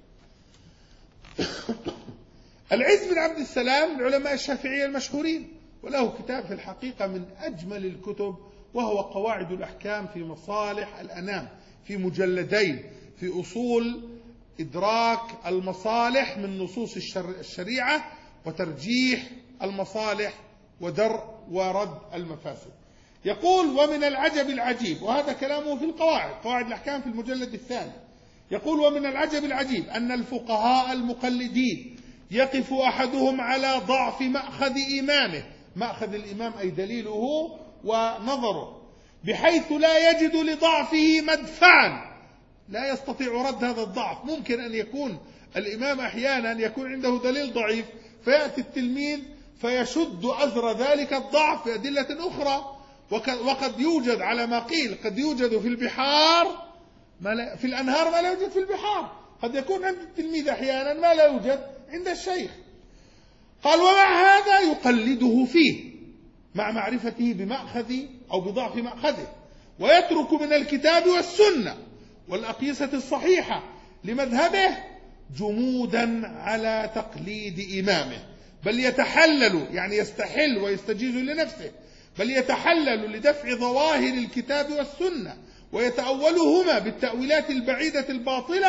العز بن عبد السلام من علماء الشافعية المشهورين، وله كتاب في الحقيقة من أجمل الكتب، وهو قواعد الأحكام في مصالح الأنام، في مجلدين، في أصول إدراك المصالح من نصوص الشريعة وترجيح المصالح ودرء ورد المفاسد. يقول: ومن العجب العجيب، وهذا كلامه في القواعد، قواعد الأحكام في المجلد الثاني، يقول: ومن العجب العجيب أن الفقهاء المقلدين يقف أحدهم على ضعف مأخذ إمامه، مأخذ الإمام أي دليله ونظره، بحيث لا يجد لضعفه مدفعا، لا يستطيع رد هذا الضعف. ممكن أن يكون الإمام أحيانا يكون عنده دليل ضعيف، فيأتي التلميذ فيشد أزر ذلك الضعف بأدلة أخرى. وقد يوجد على ما قيل، قد يوجد في البحار في الأنهار ما لا يوجد في البحار، قد يكون عند التلميذ أحيانا ما لا يوجد عند الشيخ. قال: ومع هذا يقلده فيه مع معرفته بمأخذ أو بضعف مأخذه، ويترك من الكتاب والسنة والأقيسة الصحيحة لمذهبه جمودا على تقليد إمامه، بل يتحلل، يعني يستحل ويستجيز لنفسه، بل يتحلل لدفع ظواهر الكتاب والسنة ويتأولهما بالتأويلات البعيدة الباطلة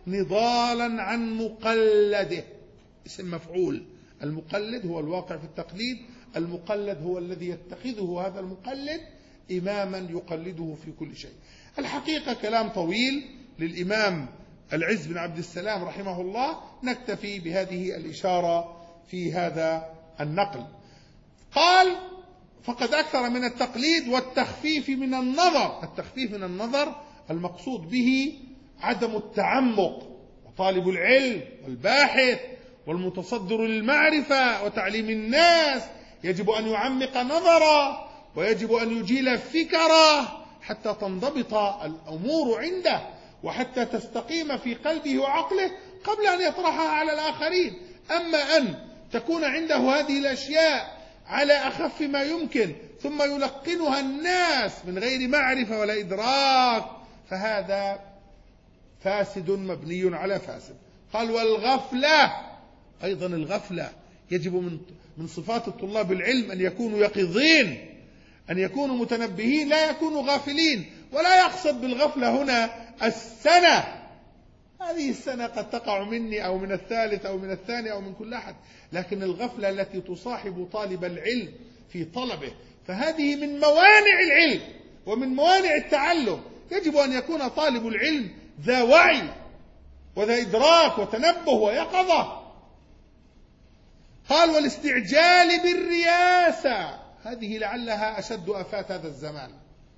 نضالا عن مقلده. اسم مفعول. المقلد هو الواقع في التقليد، المقلد هو الذي يتخذه هذا المقلد إماما يقلده في كل شيء. الحقيقة كلام طويل للإمام العز بن عبد السلام رحمه الله، نكتفي بهذه الإشارة في هذا النقل. قال: فقد أكثر من التقليد والتخفيف من النظر. التخفيف من النظر المقصود به عدم التعمق، وطالب العلم والباحث والمتصدر للمعرفة وتعليم الناس يجب أن يعمق نظره، ويجب أن يجيل فكره حتى تنضبط الأمور عنده، وحتى تستقيم في قلبه وعقله قبل أن يطرحها على الآخرين. أما أن تكون عنده هذه الأشياء على أخف ما يمكن ثم يلقنها الناس من غير معرفة ولا إدراك، فهذا فاسد مبني على فاسد. قال: والغفلة أيضا، الغفلة يجب من صفات الطلاب العلم أن يكونوا يقظين، أن يكونوا متنبهين، لا يكونوا غافلين. ولا يقصد بالغفلة هنا السنة، هذه السنة قد تقع مني أو من الثالث أو من الثاني أو من كل أحد، لكن الغفلة التي تصاحب طالب العلم في طلبه، فهذه من موانع العلم ومن موانع التعلم. يجب أن يكون طالب العلم ذا وعي وذا إدراك وتنبه ويقظة. قال: والاستعجال بالرياسة، هذه لعلها أشد آفات هذا الزمان.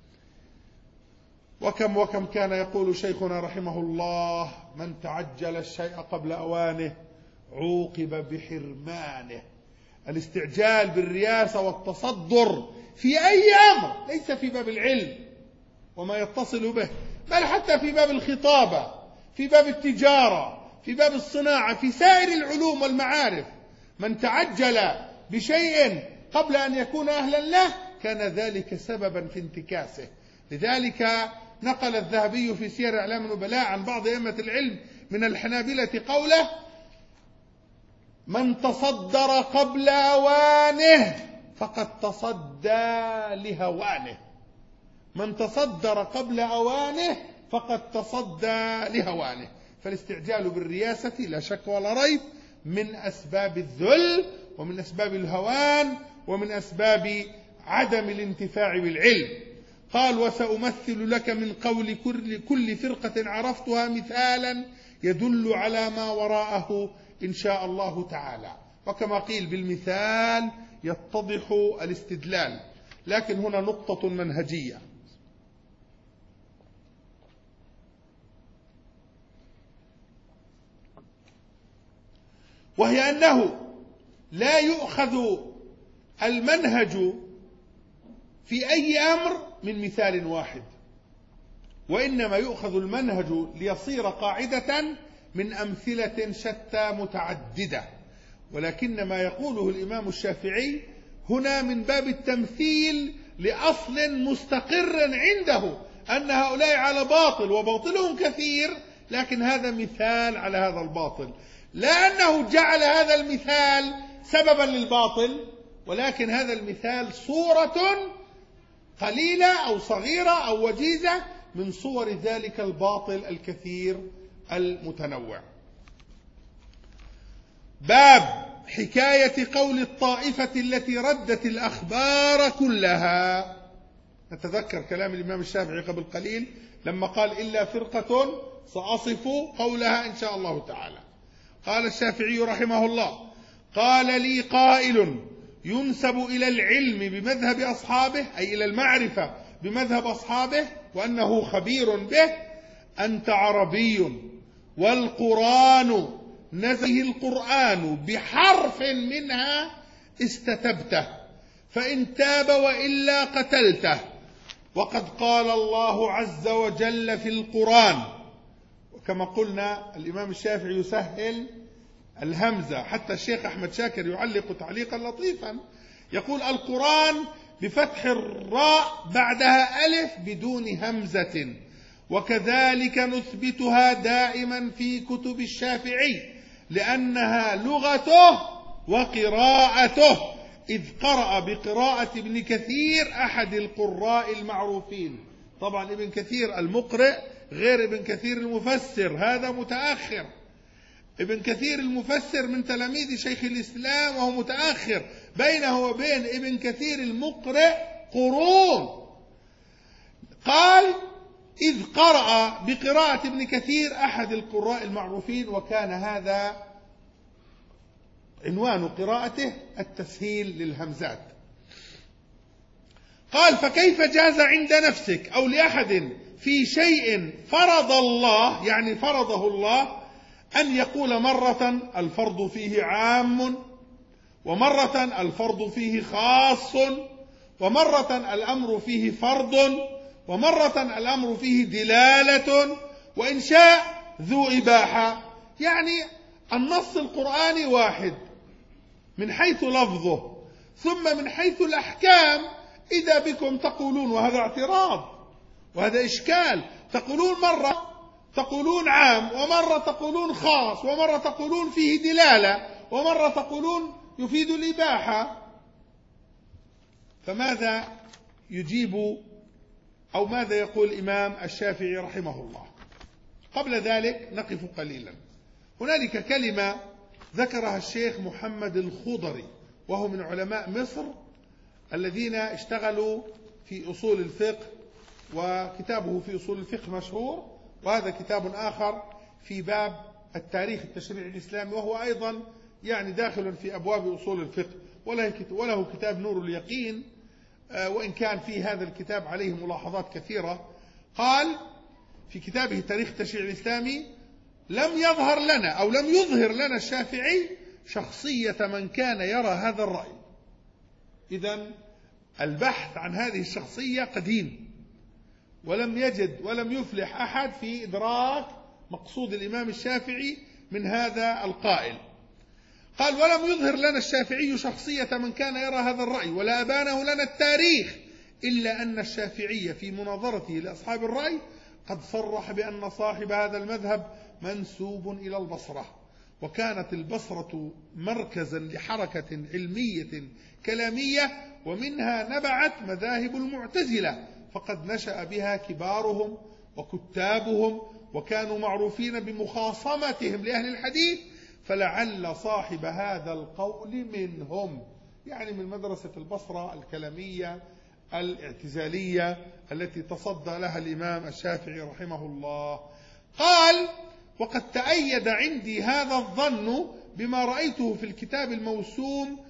وكم كان يقول شيخنا رحمه الله: من تعجل الشيء قبل أوانه عوقب بحرمانه. الاستعجال بالرياسة والتصدر في أي أمر، ليس في باب العلم وما يتصل به، بل حتى في باب الخطابة، في باب التجارة، في باب الصناعة، في سائر العلوم والمعارف. من تعجل بشيء قبل أن يكون أهلا له كان ذلك سببا في انتكاسه. لذلك نقل الذهبي في سير أعلام النبلاء عن بعض أئمة العلم من الحنابلة قوله: من تصدر قبل أوانه فقد تصدى لهوانه. من تصدر قبل أوانه فقد تصدى لهوانه. فالاستعجال بالرياسة لا شك ولا ريب من أسباب الذل ومن أسباب الهوان ومن أسباب عدم الانتفاع بالعلم. قال: وسأمثل لك من قول كل فرقة عرفتها مثالا يدل على ما وراءه إن شاء الله تعالى. وكما قيل: بالمثال يتضح الاستدلال. لكن هنا نقطة منهجية، وهي أنه لا يؤخذ المنهج في أي أمر من مثال واحد، وإنما يؤخذ المنهج ليصير قاعدة من أمثلة شتى متعددة. ولكن ما يقوله الإمام الشافعي هنا من باب التمثيل لأصل مستقر عنده أن هؤلاء على باطل وباطلهم كثير، لكن هذا مثال على هذا الباطل، لا أنه جعل هذا المثال سببا للباطل، ولكن هذا المثال صورة قليلة أو صغيرة أو وجيزة من صور ذلك الباطل الكثير المتنوع. باب حكاية قول الطائفة التي ردت الأخبار كلها. نتذكر كلام الإمام الشافعي قبل قليل لما قال: إلا فرقة سأصف قولها إن شاء الله تعالى. قال الشافعي رحمه الله: قال لي قائل ينسب إلى العلم بمذهب أصحابه، أي إلى المعرفة بمذهب أصحابه، وأنه خبير به: أنت عربي والقرآن نزله القرآن بحرف منها استتبته، فإن تاب وإلا قتلته. وقد قال الله عز وجل في القرآن. وكما قلنا الإمام الشافعي يسهل الهمزة، حتى الشيخ أحمد شاكر يعلق تعليقا لطيفا يقول: القرآن بفتح الراء بعدها ألف بدون همزة، وكذلك نثبتها دائما في كتب الشافعي لأنها لغته وقراءته، إذ قرأ بقراءة ابن كثير أحد القراء المعروفين. طبعا ابن كثير المقرئ غير ابن كثير المفسر، هذا متأخر. ابن كثير المفسر من تلاميذ شيخ الإسلام وهو متأخر، بينه وبين ابن كثير المقرئ قرون. قال: إذ قرأ بقراءة ابن كثير أحد القراء المعروفين، وكان هذا عنوان قراءته التسهيل للهمزات. قال: فكيف جاز عند نفسك أو لأحد في شيء فرض الله، يعني فرضه الله، أن يقول مرة الفرض فيه عام، ومرة الفرض فيه خاص، ومرة الأمر فيه فرض، ومرة الأمر فيه دلالة، وإن شاء ذو إباحة. يعني النص القرآني واحد من حيث لفظه، ثم من حيث الأحكام إذا بكم تقولون، وهذا اعتراض وهذا إشكال، تقولون مرة تقولون عام، ومرة تقولون خاص، ومرة تقولون فيه دلالة، ومرة تقولون يفيد الإباحة. فماذا يجيب أو ماذا يقول الإمام الشافعي رحمه الله؟ قبل ذلك نقف قليلا. هنالك كلمة ذكرها الشيخ محمد الخضري، وهو من علماء مصر الذين اشتغلوا في أصول الفقه، وكتابه في أصول الفقه مشهور، وهذا كتاب آخر في باب التاريخ التشريعي الإسلامي، وهو أيضا يعني داخل في أبواب أصول الفقه، وله كتاب نور اليقين، وإن كان في هذا الكتاب عليه ملاحظات كثيرة. قال في كتابه تاريخ التشريع الإسلامي: لم يظهر لنا أو لم يظهر لنا الشافعي شخصية من كان يرى هذا الرأي. إذن البحث عن هذه الشخصية قديم، ولم يجد ولم يفلح أحد في إدراك مقصود الإمام الشافعي من هذا القائل. قال: ولم يظهر لنا الشافعي شخصية من كان يرى هذا الرأي، ولا أبانه لنا التاريخ، إلا أن الشافعي في مناظرته لأصحاب الرأي قد صرح بأن صاحب هذا المذهب منسوب إلى البصرة، وكانت البصرة مركزا لحركة علمية كلامية، ومنها نبعت مذاهب المعتزلة، فقد نشأ بها كبارهم وكتابهم، وكانوا معروفين بمخاصمتهم لأهل الحديث، فلعل صاحب هذا القول منهم، يعني من مدرسة البصرة الكلامية الاعتزالية التي تصدى لها الإمام الشافعي رحمه الله. قال: وقد تأيد عندي هذا الظن بما رأيته في الكتاب الموسوم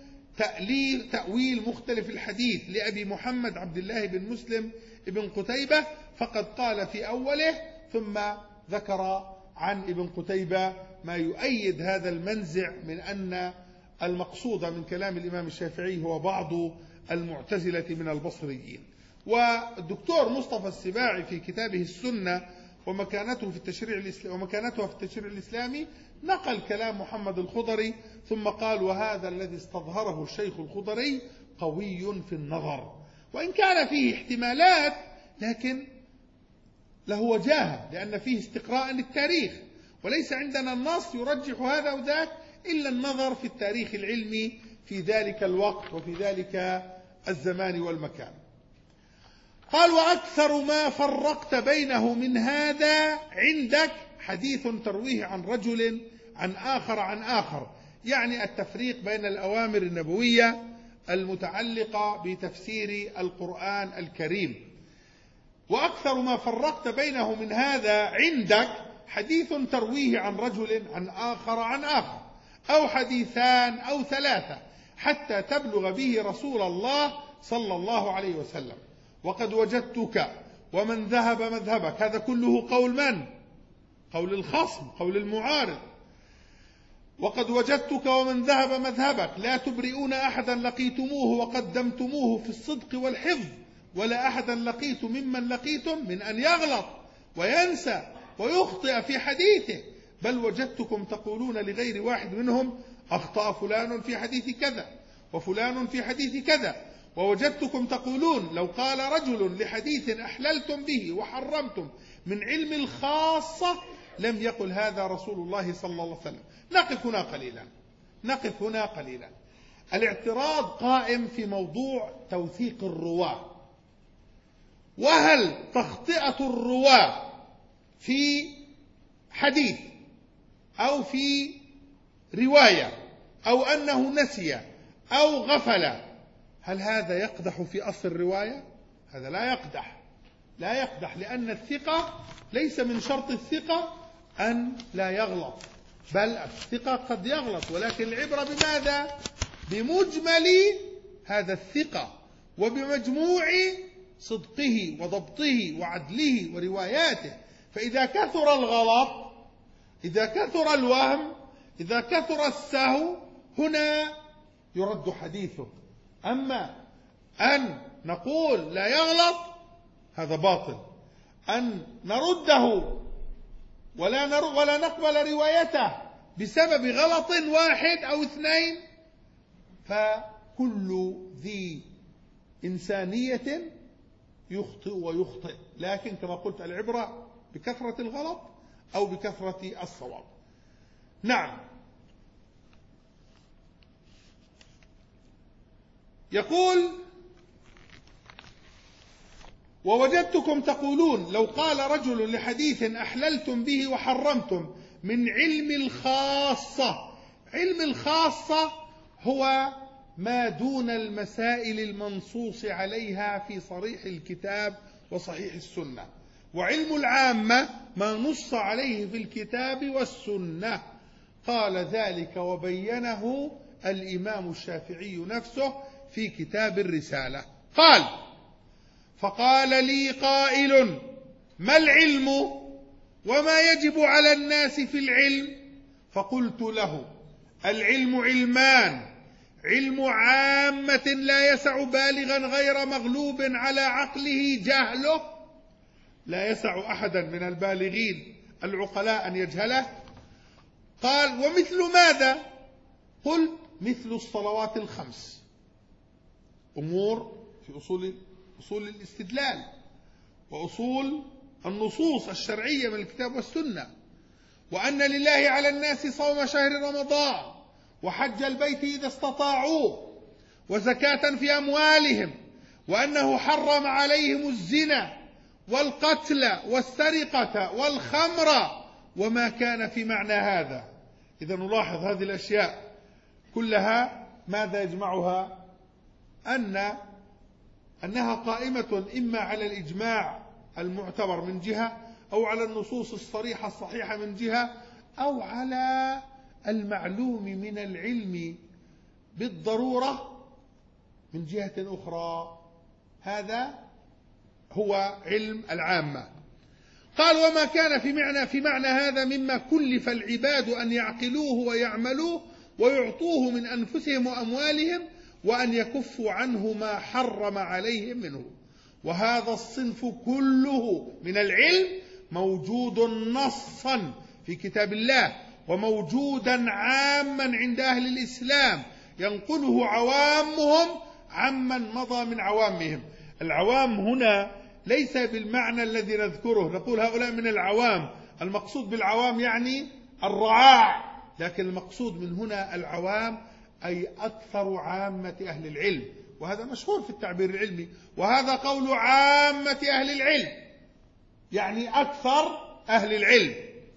تأويل مختلف الحديث لأبي محمد عبد الله بن مسلم ابن قتيبة، فقد قال في أوله، ثم ذكر عن ابن قتيبة ما يؤيد هذا المنزع من أن المقصود من كلام الإمام الشافعي هو بعض المعتزلة من البصريين. والدكتور مصطفى السباعي في كتابه السنة ومكانتها في التشريع الإسلامي نقل كلام محمد الخضري، ثم قال: وهذا الذي استظهره الشيخ الخضري قوي في النظر، وإن كان فيه احتمالات لكن له وجاهة، لأن فيه استقراء للتاريخ، وليس عندنا النص يرجح هذا وذاك إلا النظر في التاريخ العلمي في ذلك الوقت وفي ذلك الزمان والمكان. قال: وأكثر ما فرقت بينه من هذا عندك حديث ترويه عن رجل عن آخر، يعني التفريق بين الأوامر النبوية المتعلقة بتفسير القرآن الكريم. وأكثر ما فرقت بينه من هذا عندك حديث ترويه عن رجل عن آخر، أو حديثان أو ثلاثة، حتى تبلغ به رسول الله صلى الله عليه وسلم. وقد وجدتك ومن ذهب مذهبك، هذا كله قول من؟ قول الخصم، قول المعارض. وقد وجدتك ومن ذهب مذهبك لا تبرئون أحدا لقيتموه وقدمتموه في الصدق والحفظ، ولا أحدا لقيت ممن لقيتم من أن يغلط وينسى ويخطئ في حديثه، بل وجدتكم تقولون لغير واحد منهم: أخطأ فلان في حديث كذا وفلان في حديث كذا. ووجدتكم تقولون: لو قال رجل لحديث أحللتم به وحرمتم من علم الخاصة لم يقل هذا رسول الله صلى الله عليه وسلم. نقف هنا قليلا. الاعتراض قائم في موضوع توثيق الرواة، وهل تخطئة الرواة في حديث أو في رواية أو أنه نسي أو غفل، هل هذا يقدح في أصل الرواية؟ هذا لا يقدح، لا يقدح، لأن الثقة ليس من شرط الثقة أن لا يغلط، بل الثقة قد يغلط، ولكن العبرة بماذا؟ بمجمل هذا الثقة وبمجموع صدقه وضبطه وعدله ورواياته. فإذا كثر الغلط، إذا كثر الوهم، إذا كثر السهو، هنا يرد حديثه. أما أن نقول لا يغلط هذا باطل، أن نرده ولا نقبل روايته بسبب غلط واحد أو اثنين، فكل ذي إنسانية يخطئ ويخطئ، لكن كما قلت العبرة بكثرة الغلط أو بكثرة الصواب. نعم. يقول: ووجدتكم تقولون لو قال رجل لحديث أحللتم به وحرمتم من علم الخاصة. علم الخاصة هو ما دون المسائل المنصوص عليها في صريح الكتاب وصحيح السنة، وعلم العامة ما نص عليه في الكتاب والسنة. قال ذلك وبينه الإمام الشافعي نفسه في كتاب الرسالة. قال: فقال لي قائل: ما العلم وما يجب على الناس في العلم؟ فقلت له: العلم علمان: علم عامة لا يسع بالغا غير مغلوب على عقله جهله، لا يسع أحدا من البالغين العقلاء أن يجهله. قال: ومثل ماذا؟ قلت: مثل الصلوات الخمس، أمور في أصول الاستدلال وأصول النصوص الشرعية من الكتاب والسنة، وأن لله على الناس صوم شهر رمضان وحج البيت إذا استطاعوه وزكاة في أموالهم، وأنه حرم عليهم الزنا والقتل والسرقة والخمر وما كان في معنى هذا. إذا نلاحظ هذه الأشياء كلها ماذا يجمعها؟ أنها قائمة إما على الإجماع المعتبر من جهة، أو على النصوص الصريحة الصحيحة من جهة، أو على المعلوم من العلم بالضرورة من جهة أخرى. هذا هو علم العامة. قال: وما كان في معنى هذا مما كلف العباد أن يعقلوه ويعملوه ويعطوه من أنفسهم وأموالهم، وأن يكفوا عنه ما حرم عليهم منه. وهذا الصنف كله من العلم موجود نصا في كتاب الله، وموجودا عاما عند أهل الإسلام ينقله عوامهم عمن مضى من عوامهم. العوام هنا ليس بالمعنى الذي نذكره، نقول هؤلاء من العوام، المقصود بالعوام يعني الرعاع، لكن المقصود من هنا العوام أي أكثر عامة أهل العلم، وهذا مشهور في التعبير العلمي، وهذا قول عامة أهل العلم يعني أكثر أهل العلم.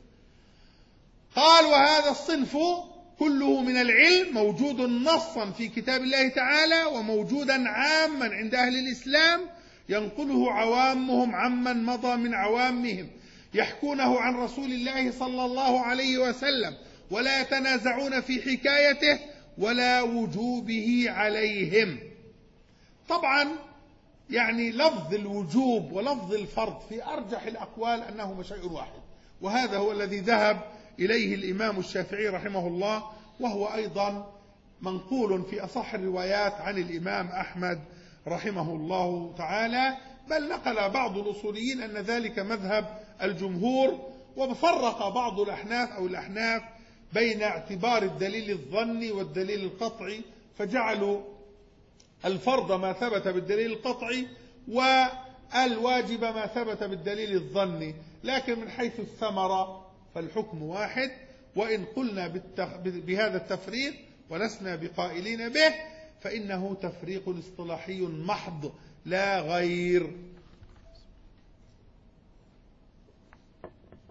قال: وهذا الصنف كله من العلم موجود نصا في كتاب الله تعالى، وموجودا عاما عند أهل الإسلام ينقله عوامهم عمن مضى من عوامهم، يحكونه عن رسول الله صلى الله عليه وسلم، ولا يتنازعون في حكايته ولا وجوبه عليهم. طبعا يعني لفظ الوجوب ولفظ الفرض في أرجح الأقوال أنهما شيء واحد، وهذا هو الذي ذهب إليه الإمام الشافعي رحمه الله، وهو أيضا منقول في أصح الروايات عن الإمام أحمد رحمه الله تعالى، بل نقل بعض الأصوليين أن ذلك مذهب الجمهور، وفرق بعض الأحناف بين اعتبار الدليل الظني والدليل القطعي، فجعلوا الفرض ما ثبت بالدليل القطعي والواجب ما ثبت بالدليل الظني، لكن من حيث الثمرة فالحكم واحد. وإن قلنا بهذا التفريق ولسنا بقائلين به، فإنه تفريق اصطلاحي محض لا غير.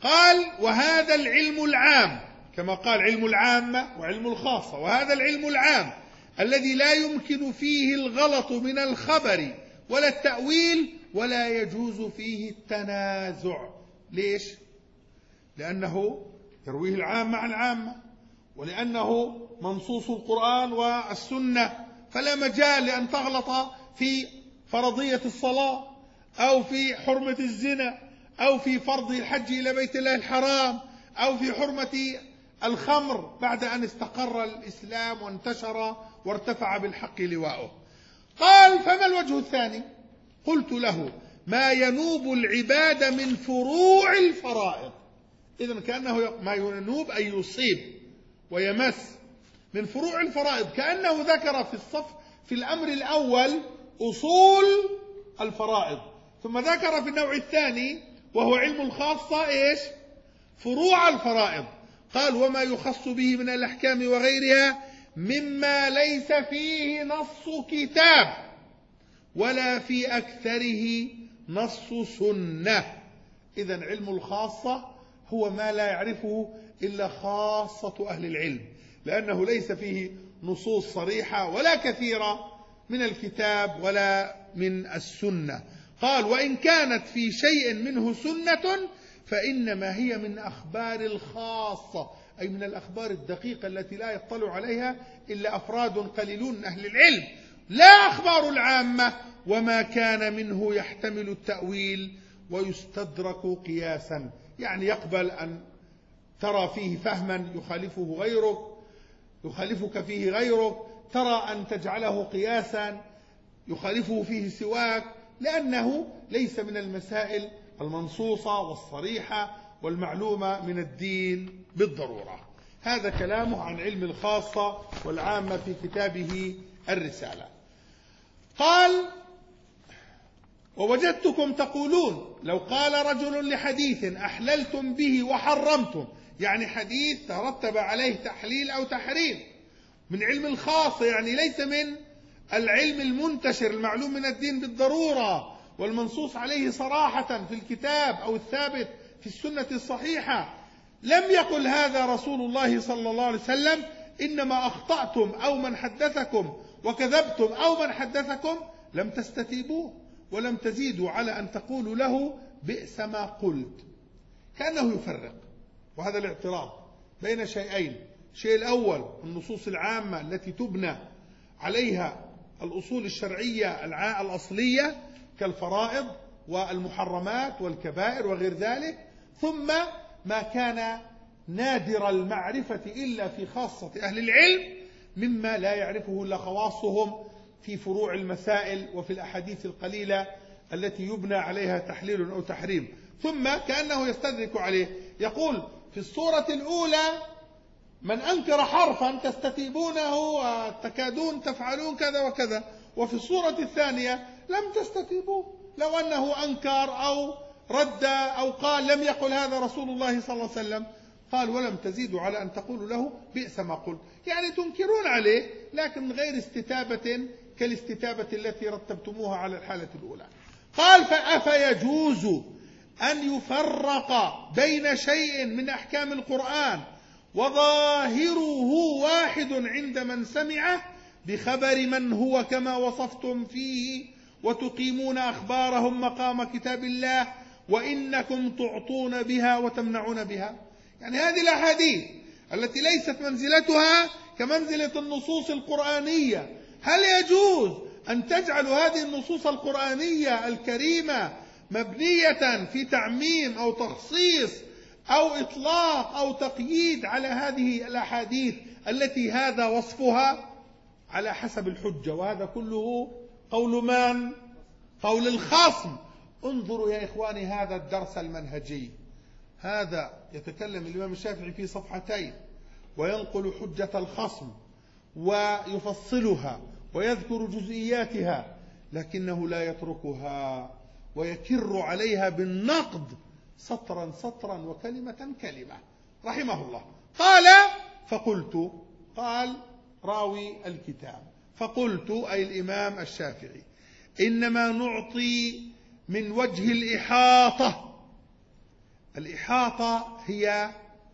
قال وهذا العلم العام، كما قال علم العامة وعلم الخاصة، وهذا العلم العام الذي لا يمكن فيه الغلط من الخبر ولا التأويل ولا يجوز فيه التنازع. ليش؟ لأنه يرويه العام مع العامة، ولأنه منصوص القرآن والسنة، فلا مجال لأن تغلط في فرضية الصلاة أو في حرمة الزنا أو في فرض الحج إلى بيت الله الحرام أو في حرمة الخمر بعد أن استقر الإسلام وانتشر وارتفع بالحق لواؤه. قال فما الوجه الثاني؟ قلت له ما ينوب العباد من فروع الفرائض. إذن كأنه ما ينوب أي يصيب ويمس من فروع الفرائض، كأنه ذكر في الأمر الأول أصول الفرائض، ثم ذكر في النوع الثاني وهو علم الخاصة إيش؟ فروع الفرائض. قال وما يخص به من الأحكام وغيرها مما ليس فيه نص كتاب ولا في أكثره نص سنة. إذن علم الخاصة هو ما لا يعرفه إلا خاصة أهل العلم، لأنه ليس فيه نصوص صريحة ولا كثيرة من الكتاب ولا من السنة. قال وإن كانت في شيء منه سنة فإنما هي من أخبار الخاصة، أي من الأخبار الدقيقة التي لا يطلع عليها إلا أفراد قليلون من أهل العلم، لا أخبار العامة وما كان منه يحتمل التأويل ويستدرك قياسا. يعني يقبل أن ترى فيه فهما يخالفك فيه غيرك، ترى أن تجعله قياسا يخالفه فيه سواك، لأنه ليس من المسائل المنصوصة والصريحة والمعلومة من الدين بالضرورة. هذا كلامه عن علم الخاصة والعامة في كتابه الرسالة. قال ووجدتكم تقولون لو قال رجل لحديث أحللتم به وحرمتم، يعني حديث ترتب عليه تحليل أو تحريم من علم الخاصة، يعني ليس من العلم المنتشر المعلوم من الدين بالضرورة والمنصوص عليه صراحة في الكتاب أو الثابت في السنة الصحيحة. لم يقل هذا رسول الله صلى الله عليه وسلم إنما أخطأتم أو من حدثكم وكذبتم أو من حدثكم لم تستتيبوه ولم تزيدوا على أن تقولوا له بئس ما قلت. كأنه يفرق، وهذا الاعتراض بين شيئين: الشيء الأول النصوص العامة التي تبنى عليها الأصول الشرعية الأصلية كالفرائض والمحرمات والكبائر وغير ذلك، ثم ما كان نادر المعرفة إلا في خاصة أهل العلم مما لا يعرفه إلا خواصهم في فروع المسائل وفي الأحاديث القليلة التي يبنى عليها تحليل أو تحريم. ثم كأنه يستدرك عليه، يقول في الصورة الأولى من أنكر حرفا تستتيبونه وتكادون تفعلون كذا وكذا، وفي الصورة الثانية لم تستتيبوه، لو أنه أنكر أو رد أو قال لم يقل هذا رسول الله صلى الله عليه وسلم، قال ولم تزيدوا على أن تقولوا له بئس ما قلت، يعني تنكرون عليه لكن من غير استتابة كالاستتابة التي رتبتموها على الحالة الأولى. قال فأفيجوز أن يفرق بين شيء من أحكام القرآن وظاهره واحد عند من سمعه بخبر من هو كما وصفتم فيه وتقيمون أخبارهم مقام كتاب الله وإنكم تعطون بها وتمنعون بها؟ يعني هذه الأحاديث التي ليست منزلتها كمنزلة النصوص القرآنية، هل يجوز أن تجعلوا هذه النصوص القرآنية الكريمة مبنية في تعميم أو تخصيص أو إطلاق أو تقييد على هذه الأحاديث التي هذا وصفها على حسب الحجة؟ وهذا كله قول من؟ قول الخصم. انظروا يا إخواني هذا الدرس المنهجي، هذا يتكلم الإمام الشافعي في صفحتين وينقل حجة الخصم ويفصلها ويذكر جزئياتها، لكنه لا يتركها ويكر عليها بالنقد سطرا سطرا وكلمة كلمة رحمه الله. قال فقلت، قال راوي الكتاب، فقلت أي الإمام الشافعي إنما نعطي من وجه الإحاطة الإحاطة هي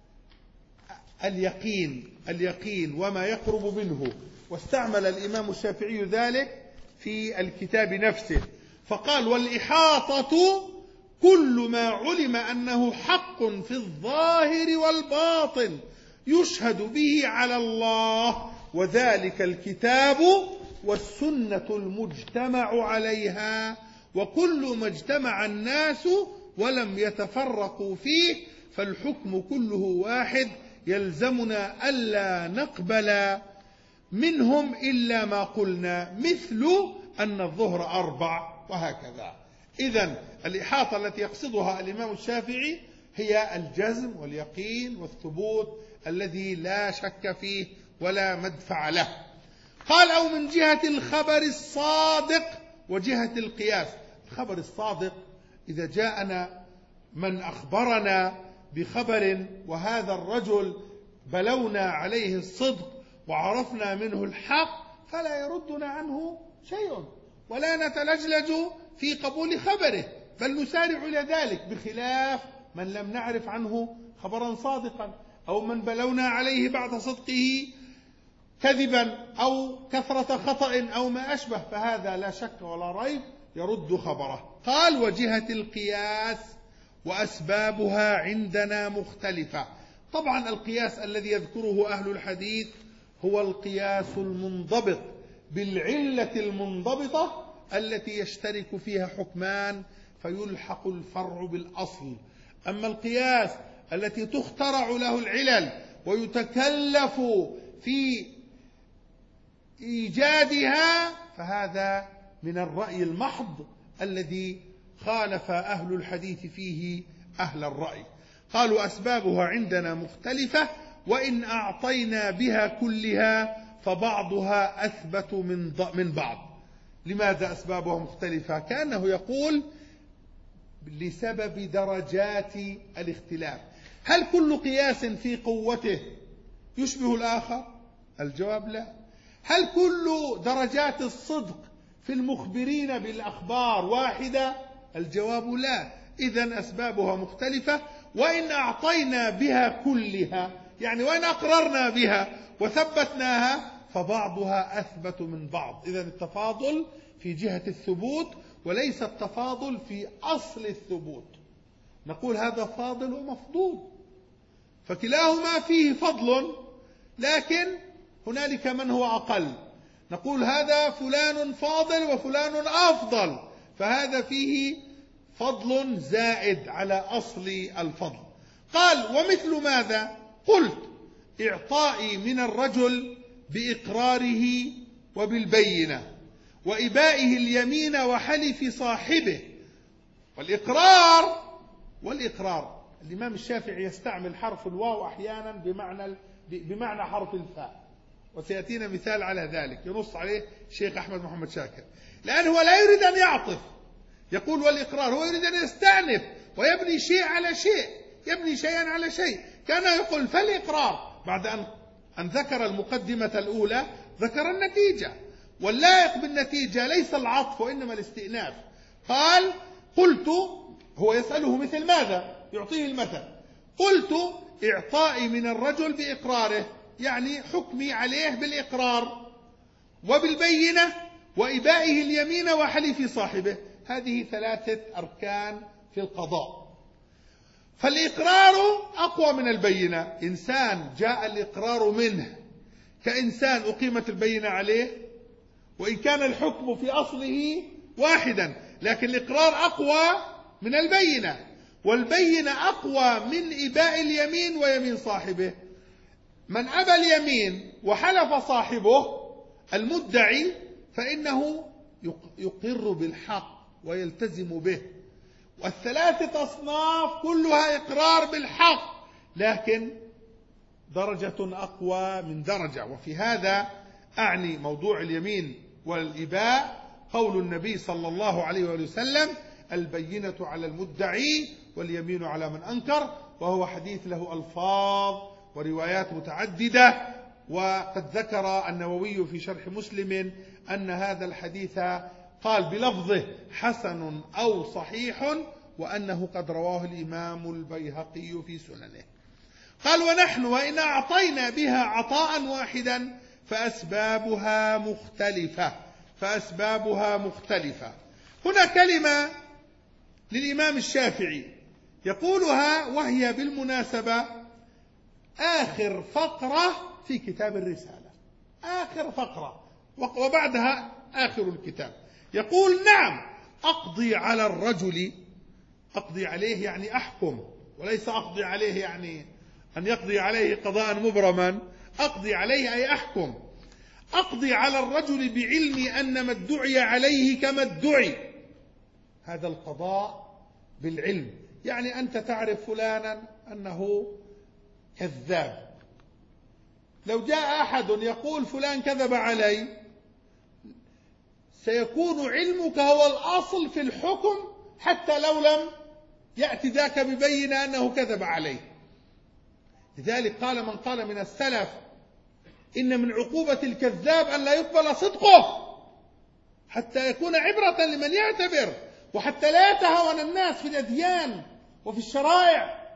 اليقين وما يقرب منه، واستعمل الإمام الشافعي ذلك في الكتاب نفسه فقال: والإحاطة كل ما علم أنه حق في الظاهر والباطن يشهد به على الله، وذلك الكتاب والسنة المجتمع عليها، وكل ما اجتمع الناس ولم يتفرقوا فيه فالحكم كله واحد، يلزمنا ألا نقبل منهم إلا ما قلنا، مثل أن الظهر 4 وهكذا. إذن الإحاطة التي يقصدها الإمام الشافعي هي الجزم واليقين والثبوت الذي لا شك فيه ولا مدفع له. قال: أو من جهة الخبر الصادق وجهة القياس. الخبر الصادق إذا جاءنا من أخبرنا بخبر وهذا الرجل بلونا عليه الصدق وعرفنا منه الحق فلا يردنا عنه شيء ولا نتلجلج في قبول خبره، بل نسارع إلى ذلك، بخلاف من لم نعرف عنه خبرا صادقا، أو من بلونا عليه بعد صدقه كذبا أو كثرة خطأ أو ما أشبه، فهذا لا شك ولا ريب يرد خبره. قال: وجهة القياس وأسبابها عندنا مختلفة. طبعا القياس الذي يذكره أهل الحديث هو القياس المنضبط بالعلة المنضبطة التي يشترك فيها حكمان فيلحق الفرع بالأصل. أما القياس التي تخترع له العلل ويتكلف في إيجادها فهذا من الرأي المحض الذي خالف أهل الحديث فيه أهل الرأي. قالوا: أسبابها عندنا مختلفة، وإن أعطينا بها كلها فبعضها أثبت من بعض. لماذا أسبابها مختلفة؟ كأنه يقول لسبب درجات الاختلاف. هل كل قياس في قوته يشبه الآخر؟ الجواب لا. هل كل درجات الصدق في المخبرين بالأخبار واحدة؟ الجواب لا. إذن أسبابها مختلفة، وإن أعطينا بها كلها، يعني وإن أقررنا بها وثبتناها فبعضها أثبت من بعض. إذن التفاضل في جهة الثبوت وليس التفاضل في أصل الثبوت. نقول هذا فاضل ومفضول، فكلاهما فيه فضل، لكن هنالك من هو أقل. نقول هذا فلان فاضل وفلان أفضل، فهذا فيه فضل زائد على أصل الفضل. قال: ومثل ماذا؟ قلت: إعطائي من الرجل بإقراره وبالبينة، وإبائه اليمين وحلف صاحبه. والإقرار الإمام الشافعي يستعمل حرف الواو أحيانا بمعنى حرف الفاء، وسيأتينا مثال على ذلك ينص عليه الشيخ أحمد محمد شاكر، لأنه لا يريد أن يعطف. يقول والإقرار، هو يريد أن يستأنف ويبني شيء على شيء، يبني شيئا على شيء. كان يقول فالإقرار، بعد أن ذكر المقدمة الأولى ذكر النتيجة، واللائق بالنتيجة ليس العطف وإنما الاستئناف. قال: قلت، هو يسأله مثل ماذا؟ يعطيه المثل. قلت: إعطائي من الرجل بإقراره، يعني حكمي عليه بالإقرار، وبالبينة، وإبائه اليمين وحلف صاحبه. هذه 3 أركان في القضاء. فالإقرار أقوى من البينة. إنسان جاء الإقرار منه كإنسان أقيمت البينة عليه، وإن كان الحكم في أصله واحدا، لكن الإقرار أقوى من البينة، والبينة أقوى من إباء اليمين ويمين صاحبه. من أبى اليمين وحلف صاحبه المدعي فإنه يقر بالحق ويلتزم به. وال3 أصناف كلها إقرار بالحق، لكن درجة أقوى من درجة. وفي هذا أعني موضوع اليمين والإباء قول النبي صلى الله عليه وسلم: البينة على المدعي واليمين على من أنكر. وهو حديث له ألفاظ وروايات متعددة، وقد ذكر النووي في شرح مسلم أن هذا الحديث قال بلفظه حسن أو صحيح، وأنه قد رواه الإمام البيهقي في سننه. قال: ونحن وإن أعطينا بها عطاء واحدا فأسبابها مختلفة. هنا كلمة للإمام الشافعي يقولها، وهي بالمناسبة آخر فقرة في كتاب الرسالة، آخر فقرة، وبعدها آخر الكتاب. يقول: نعم، أقضي على الرجل، أقضي عليه يعني أحكم، وليس أقضي عليه يعني أن يقضي عليه قضاء مبرما، أقضي عليه أي أحكم. أقضي على الرجل بعلمي أن ما ادعي عليه كما ادعي. هذا القضاء بالعلم، يعني أنت تعرف فلانا أنه كذاب، لو جاء أحد يقول فلان كذب علي، سيكون علمك هو الأصل في الحكم حتى لو لم يأتي ذاك ببينة أنه كذب عليه. لذلك قال من قال من السلف: إن من عقوبة الكذاب أن لا يقبل صدقه، حتى يكون عبرة لمن يعتبر، وحتى لا يتهاون الناس في الأديان وفي الشرائع.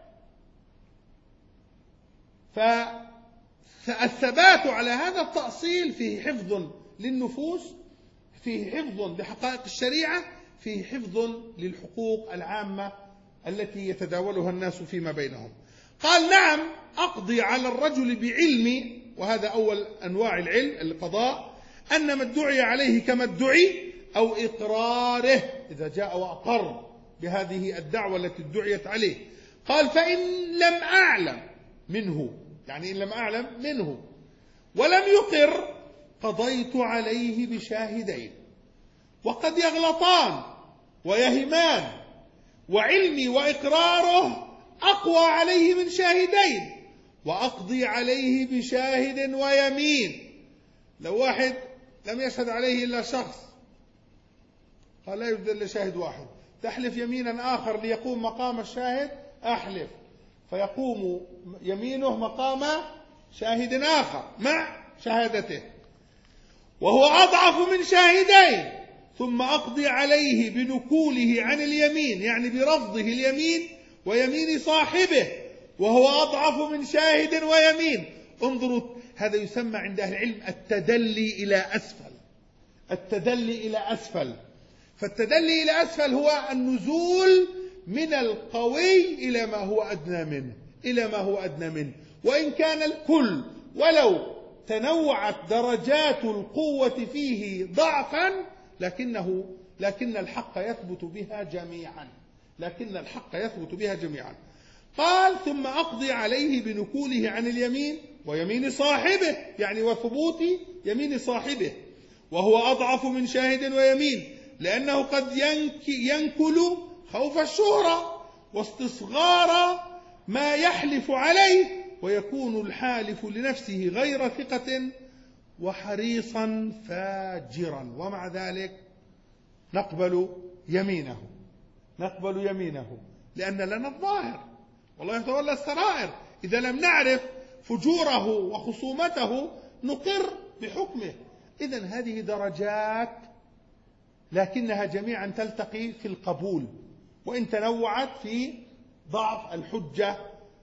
فالثبات على هذا التأصيل فيه حفظ للنفوس، فيه حفظ لحقائق الشريعة، فيه حفظ للحقوق العامة التي يتداولها الناس فيما بينهم. قال: نعم، أقضي على الرجل بعلمي، وهذا أول أنواع العلم القضاء، أن ما ادعي عليه كما ادعي، أو إقراره إذا جاء وأقر بهذه الدعوة التي ادعيت عليه. قال: فإن لم أعلم منه، يعني إن لم أعلم منه ولم يقر، قضيت عليه بشاهدين. وقد يغلطان ويهمان، وعلمي وإقراره أقوى عليه من شاهدين، وأقضي عليه بشاهد ويمين. لو واحد لم يشهد عليه إلا شخص، قال لا يوجد إلا شاهد واحد، تحلف يمينا آخر ليقوم مقام الشاهد، أحلف، فيقوم يمينه مقام شاهد آخر مع شهادته، وهو أضعف من شاهدين، ثم أقضي عليه بنكوله عن اليمين، يعني برفضه اليمين ويمين صاحبه، وهو أضعف من شاهد ويمين. انظروا، هذا يسمى عند أهل العلم التدلي إلى أسفل. التدلي إلى أسفل، فالتدلي إلى أسفل هو النزول من القوي إلى ما هو أدنى منه، إلى ما هو أدنى منه، وإن كان الكل ولو تنوعت درجات القوة فيه ضعفا، لكن الحق يثبت بها جميعا، قال: ثم أقضي عليه بنكوله عن اليمين ويمين صاحبه، يعني وثبوت يمين صاحبه، وهو أضعف من شاهد ويمين، لأنه قد ينكل خوف الشهرة واستصغار ما يحلف عليه، ويكون الحالف لنفسه غير ثقة وحريصا فاجرا، ومع ذلك نقبل يمينه لأن لنا الظاهر، والله يتولى السرائر. إذا لم نعرف فجوره وخصومته نقر بحكمه. إذن هذه درجات، لكنها جميعا تلتقي في القبول، وإن تنوعت في ضعف الحجة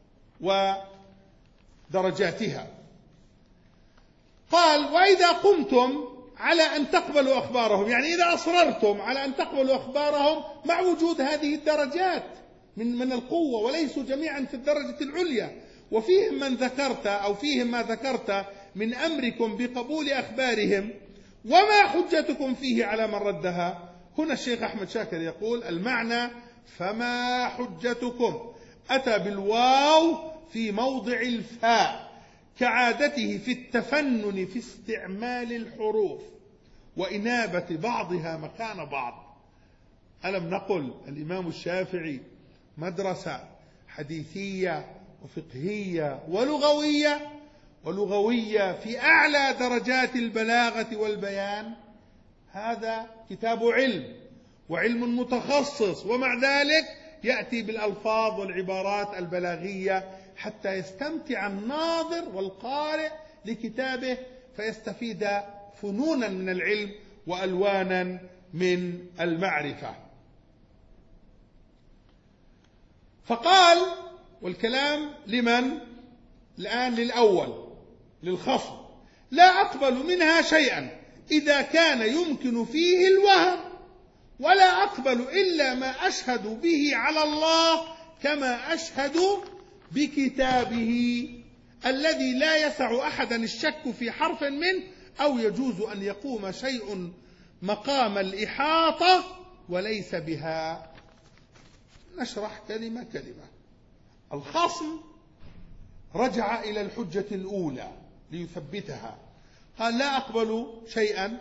ودرجاتها. قال: وإذا قمتم على أن تقبلوا أخبارهم، يعني إذا أصررتم على أن تقبلوا أخبارهم مع وجود هذه الدرجات من القوة، وليسوا جميعا في الدرجة العليا، وفيهم من ذكرت أو فيهم ما ذكرت من أمركم بقبول أخبارهم، وما حجتكم فيه على من ردها. هنا الشيخ أحمد شاكر يقول: المعنى فما حجتكم، أتى بالواو في موضع الفاء كعادته في التفنن في استعمال الحروف وإنابة بعضها مكان بعض. ألم نقل الإمام الشافعي مدرسة حديثية وفقهية ولغوية في أعلى درجات البلاغة والبيان؟ هذا كتاب علم وعلم متخصص، ومع ذلك يأتي بالألفاظ والعبارات البلاغية حتى يستمتع الناظر والقارئ لكتابه، فيستفيد فنونا من العلم وألوانا من المعرفة. فقال، والكلام لمن؟ الآن للأول، للخصم: لا أقبل منها شيئا إذا كان يمكن فيه الوهم، ولا أقبل إلا ما أشهد به على الله كما أشهد بكتابه الذي لا يسع أحدا الشك في حرف منه، أو يجوز أن يقوم شيء مقام الإحاطة وليس بها. نشرح كلمة كلمة. الخصم رجع إلى الحجة الأولى ليثبتها، قال: لا أقبل شيئا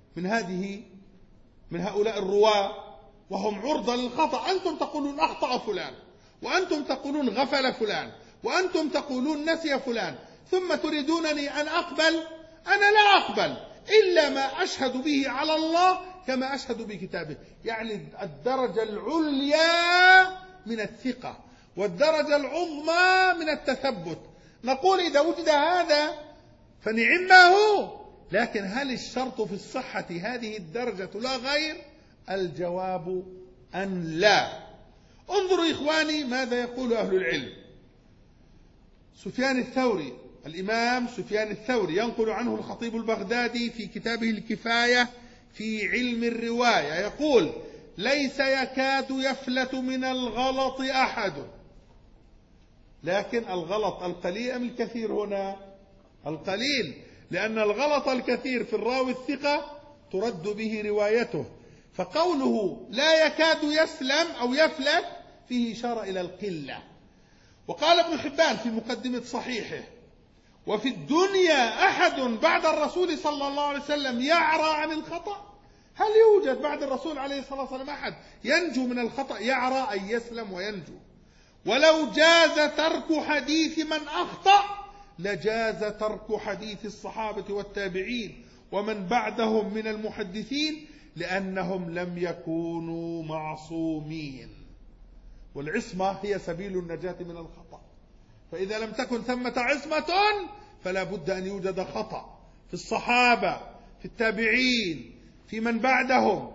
من هؤلاء الرواة وهم عرضة للخطأ. أنتم تقولون أخطأ فلان، وأنتم تقولون غفل فلان، وأنتم تقولون نسي فلان، ثم تريدونني أن أقبل؟ أنا لا أقبل إلا ما أشهد به على الله كما أشهد بكتابه. يعني الدرجة العليا من الثقة والدرجة العظمى من التثبت. نقول إذا وجد هذا فنعم ما هو، لكن هل الشرط في الصحة هذه الدرجة لا غير؟ الجواب أن لا. انظروا إخواني ماذا يقول أهل العلم. سفيان الثوري، الإمام سفيان الثوري، ينقل عنه الخطيب البغدادي في كتابه الكفاية في علم الرواية، يقول: ليس يكاد يفلت من الغلط أحد. لكن الغلط القليل أم الكثير هنا؟ القليل، لأن الغلط الكثير في الراوي الثقة ترد به روايته، فقوله لا يكاد يسلم أو يفلت فيه إشارة إلى القلة. وقال ابن حبان في مقدمة صحيحه: وفي الدنيا أحد بعد الرسول صلى الله عليه وسلم يعرى عن الخطأ؟ هل يوجد بعد الرسول عليه الصلاة والسلام أحد ينجو من الخطأ؟ يعرى أن يسلم وينجو. ولو جاز ترك حديث من أخطأ لجاز ترك حديث الصحابة والتابعين ومن بعدهم من المحدثين، لأنهم لم يكونوا معصومين، والعصمة هي سبيل النجاة من الخطأ. فإذا لم تكن ثمة عصمة فلا بد أن يوجد خطأ في الصحابة، في التابعين، في من بعدهم،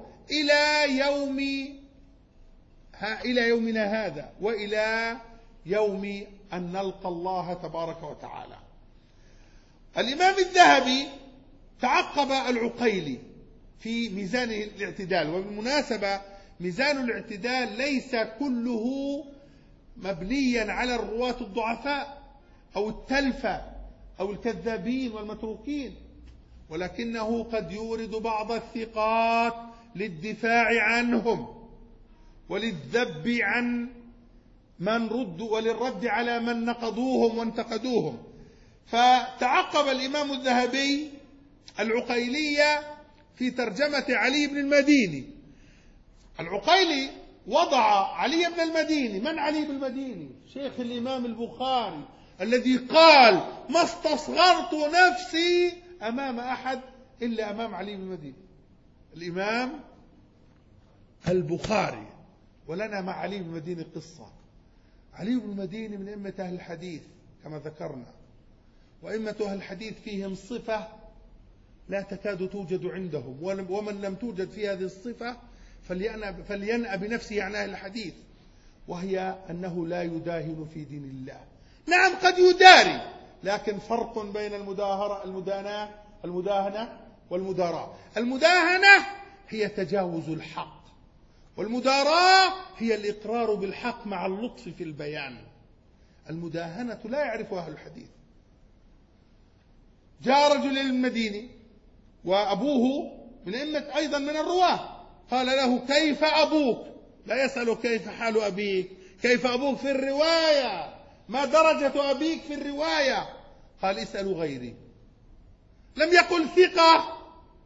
إلى يومنا هذا، وإلى يوم أن نلقى الله تبارك وتعالى. الإمام الذهبي تعقب العقيلي في ميزان الاعتدال، وبالمناسبة ميزان الاعتدال ليس كله مبنيا على الرواة الضعفاء أو التلفة أو الكذابين والمتروكين، ولكنه قد يورد بعض الثقات للدفاع عنهم وللذب عن من ردوا وللرد على من نقضوهم وانتقدوهم. فتعقب الإمام الذهبي العقيلية في ترجمة علي بن المديني. العقيلي وضع علي بن المديني. من علي بن المديني؟ شيخ الإمام البخاري الذي قال: ما استصغرت نفسي أمام أحد إلا أمام علي بن المديني. الإمام البخاري. ولنا مع علي بن المديني قصة. علي بن المديني من أئمة أهل الحديث كما ذكرنا، وأئمة أهل الحديث فيهم صفة لا تكاد توجد عندهم، ومن لم توجد في هذه الصفة فلينأى بنفسه عن أهل الحديث، وهي أنه لا يداهن في دين الله. نعم قد يداري، لكن فرق بين المداهنة والمداراة. المداهنة هي تجاوز الحق، والمداراة هي الإقرار بالحق مع اللطف في البيان. المداهنة لا يعرفها أهل الحديث. جاء رجل المديني وأبوه من أئمة أيضا من الرواة، قال له: كيف أبوك؟ لا يسأل كيف حال أبيك، كيف أبوك في الرواية، ما درجة أبيك في الرواية؟ قال: اسألوا غيري. لم يقل ثقة.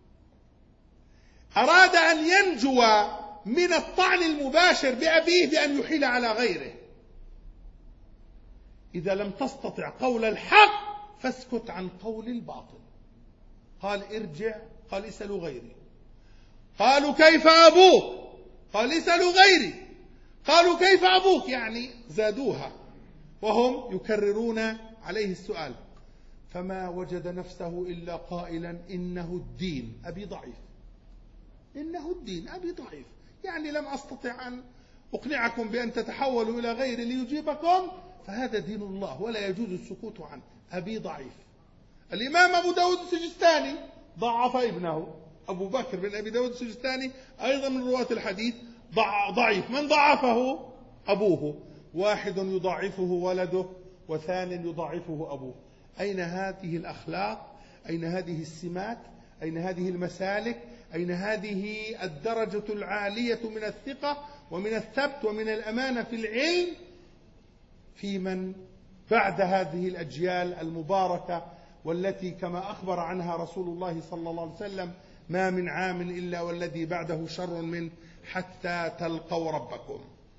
أراد أن ينجو من الطعن المباشر بأبيه بأن يحيل على غيره. إذا لم تستطع قول الحق فاسكت عن قول الباطل. قال: ارجع. قال: اسألوا غيري. قالوا: كيف أبوك؟ قال: اسألوا غيري. قالوا: كيف أبوك؟ يعني زادوها وهم يكررون عليه السؤال. فما وجد نفسه إلا قائلا: إنه الدين أبي ضعيف. إنه الدين أبي ضعيف، يعني لم أستطع أن أقنعكم بأن تتحولوا إلى غيري ليجيبكم، فهذا دين الله ولا يجوز السكوت عنه. أبي ضعيف. الإمام أبو داود السجستاني ضعف ابنه أبو بكر بن أبي داود السجستاني، أيضا من رواة الحديث ضعيف. من ضعفه؟ أبوه. واحد يضعفه ولده وثاني يضعفه أبوه. أين هذه الأخلاق؟ أين هذه السمات؟ أين هذه المسالك؟ أين هذه الدرجة العالية من الثقة ومن الثبت ومن الأمانة في العلم في من بعد هذه الأجيال المباركة، والتي كما أخبر عنها رسول الله صلى الله عليه وسلم: ما من عام إلا والذي بعده شر منه حتى تلقوا ربكم.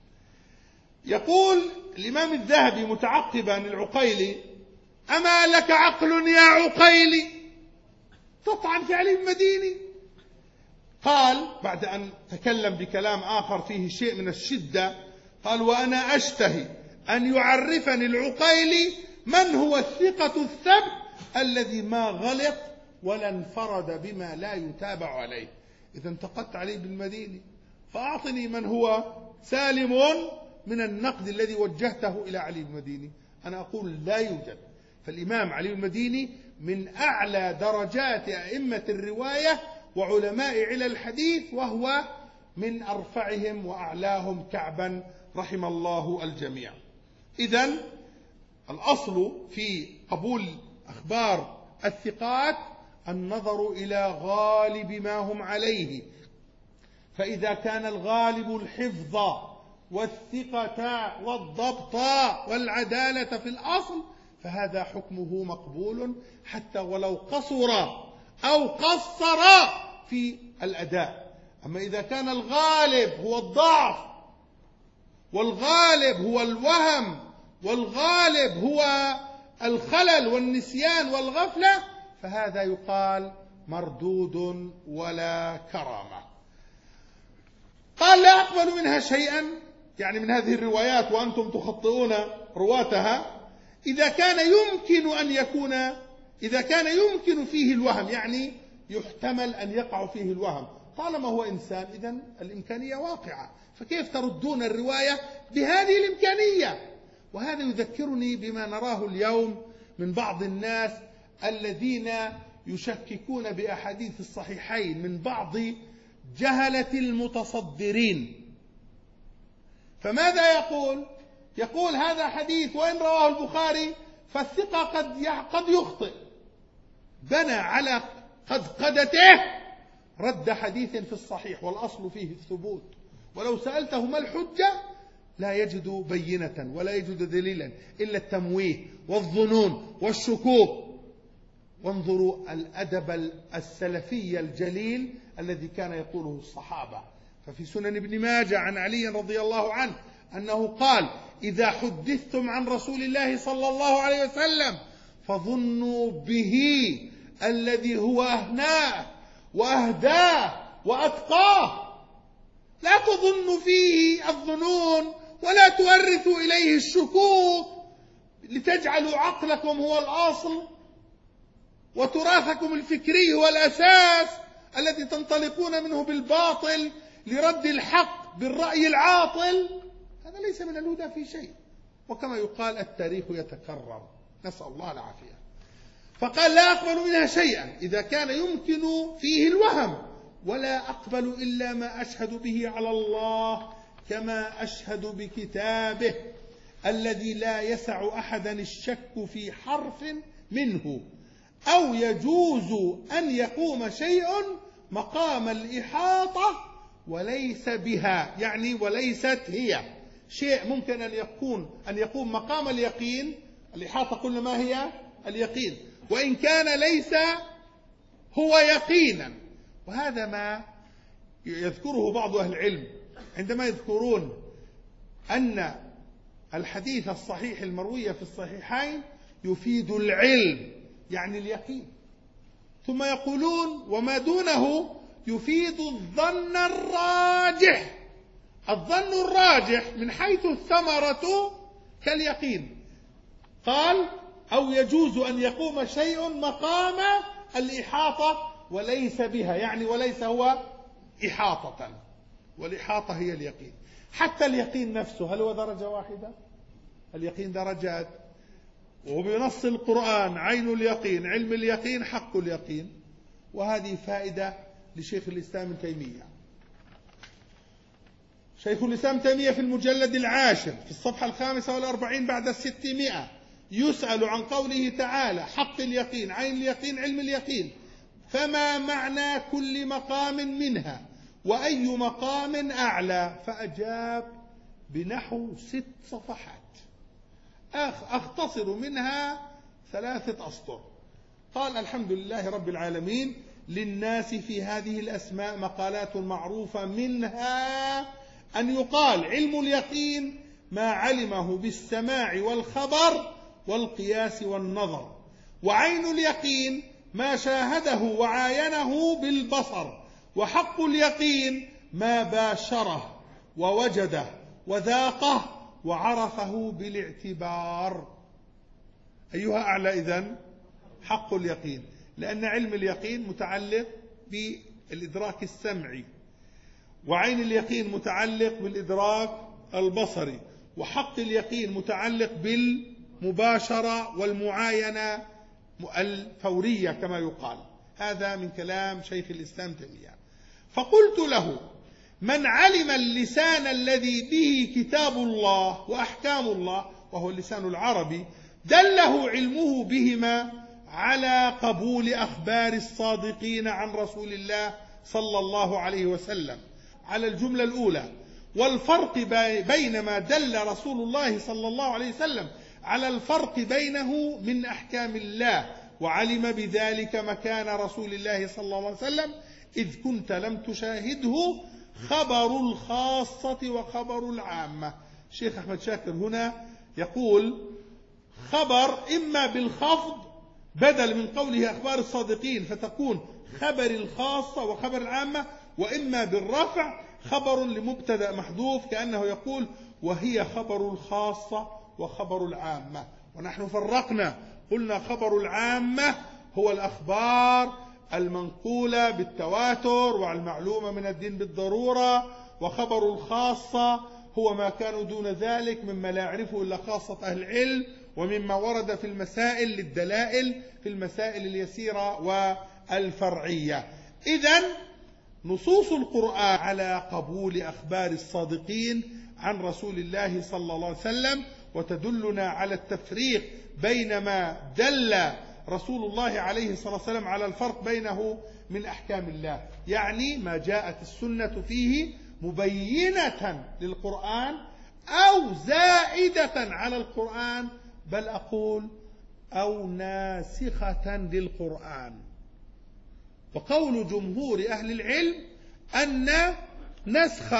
يقول الإمام الذهبي متعقبا العقيلي: أما لك عقل يا عقيلي تطعن في علي المديني؟ قال بعد أن تكلم بكلام آخر فيه شيء من الشدة، قال: وأنا أشتهي أن يعرفني العقيلي من هو الثقة الثبت الذي ما غلط ولا انفرد بما لا يتابع عليه. إذا انتقدت علي بالمديني، فأعطني من هو سالم من النقد الذي وجهته إلى علي المديني. أنا أقول لا يوجد. فالإمام علي المديني من أعلى درجات أئمة الرواية وعلماء علل الحديث، وهو من أرفعهم وأعلاهم كعبا رحم الله الجميع. إذن الأصل في قبول أخبار الثقات النظر إلى غالب ما هم عليه، فإذا كان الغالب الحفظ والثقة والضبط والعدالة في الأصل فهذا حكمه مقبول حتى ولو قصر أو قصر في الأداء. أما إذا كان الغالب هو الضعف والغالب هو الوهم والغالب هو الخلل والنسيان والغفلة فهذا يقال مردود ولا كرامة. قال: لا أقبل منها شيئا، يعني من هذه الروايات وأنتم تخطئون رواتها، إذا كان يمكن فيه الوهم، يعني يحتمل أن يقع فيه الوهم. طالما هو إنسان إذن الإمكانية واقعة، فكيف تردون الرواية بهذه الإمكانية؟ وهذا يذكرني بما نراه اليوم من بعض الناس الذين يشككون بأحاديث الصحيحين من بعض جهلة المتصدرين. فماذا يقول؟ يقول: هذا حديث وإن رواه البخاري فالثقة قد يخطئ، بنى على قدقدته رد حديث في الصحيح والأصل فيه الثبوت، ولو سألته ما الحجة لا يجد بينة ولا يجد دليلا إلا التمويه والظنون والشكوك. وانظروا الأدب السلفي الجليل الذي كان يقوله الصحابة. ففي سنن ابن ماجه عن علي رضي الله عنه أنه قال: إذا حدثتم عن رسول الله صلى الله عليه وسلم فظنوا به الذي هو أهناه وأهداه وأتقاه، لا تظنوا فيه الظنون ولا تورثوا إليه الشكوك لتجعلوا عقلكم هو الأصل وتراثكم الفكري هو الأساس الذي تنطلقون منه بالباطل لرد الحق بالرأي العاطل. هذا ليس من الهدى في شيء، وكما يقال التاريخ يتكرر، نسأل الله العافية. فقال: لا أقبل منها شيئا إذا كان يمكن فيه الوهم، ولا أقبل إلا ما أشهد به على الله كما أشهد بكتابه الذي لا يسع أحدا الشك في حرف منه، أو يجوز أن يقوم شيء مقام الإحاطة وليس بها، يعني وليست هي. شيء ممكن أن يقوم مقام اليقين، الإحاطة قلنا ما هي؟ اليقين، وإن كان ليس هو يقينا. وهذا ما يذكره بعض أهل العلم عندما يذكرون أن الحديث الصحيح المروي في الصحيحين يفيد العلم، يعني اليقين، ثم يقولون وما دونه يفيد الظن الراجح. الظن الراجح من حيث الثمرة كاليقين. قال: أو يجوز أن يقوم شيء مقام الإحاطة وليس بها، يعني وليس هو إحاطة. والإحاطة هي اليقين. حتى اليقين نفسه هل هو درجة واحدة؟ اليقين درجات، وبنص القرآن عين اليقين، علم اليقين، حق اليقين. وهذه فائدة لشيخ الإسلام ابن تيمية. شيخ الإسلام ابن تيمية في المجلد 10 في الصفحة 45 بعد 600 يسأل عن قوله تعالى حق اليقين، عين اليقين، علم اليقين، فما معنى كل مقام منها وأي مقام أعلى؟ فأجاب بنحو 6 صفحات أختصر منها 3 أسطر. قال: الحمد لله رب العالمين، للناس في هذه الأسماء مقالات معروفة، منها أن يقال علم اليقين ما علمه بالسماع والخبر والقياس والنظر، وعين اليقين ما شاهده وعاينه بالبصر، وحق اليقين ما باشره ووجده وذاقه وعرفه بالاعتبار. أيها أعلى إذن؟ حق اليقين، لأن علم اليقين متعلق بالإدراك السمعي، وعين اليقين متعلق بالإدراك البصري، وحق اليقين متعلق بالمباشرة والمعاينة الفورية كما يقال. هذا من كلام شيخ الإسلام تيمية. فقلت له: من علم اللسان الذي به كتاب الله وأحكام الله، وهو اللسان العربي، دله علمه بهما على قبول أخبار الصادقين عن رسول الله صلى الله عليه وسلم على الجملة الأولى، والفرق بين ما دل رسول الله صلى الله عليه وسلم على الفرق بينه من أحكام الله، وعلم بذلك مكان رسول الله صلى الله عليه وسلم إذ كنت لم تشاهده، خبر الخاصة وخبر العامة. الشيخ أحمد شاكر هنا يقول خبر إما بالخفض بدل من قوله أخبار الصادقين فتكون خبر الخاصة وخبر العامة، وإما بالرفع خبر لمبتدأ محذوف كأنه يقول وهي خبر الخاصة وخبر العامة. ونحن فرقنا قلنا خبر العامة هو الأخبار المنقولة بالتواتر والمعلومة من الدين بالضرورة، وخبر الخاصة هو ما كانوا دون ذلك مما لا يعرفه إلا خاصة أهل العلم، ومما ورد في المسائل للدلائل في المسائل اليسيرة والفرعية. إذن نصوص القرآن على قبول أخبار الصادقين عن رسول الله صلى الله عليه وسلم، وتدلنا على التفريق بين ما دل رسول الله عليه الصلاة والسلام على الفرق بينه من أحكام الله، يعني ما جاءت السنة فيه مبينة للقرآن أو زائدة على القرآن، بل أقول أو ناسخة للقرآن. وقول جمهور أهل العلم أن نسخ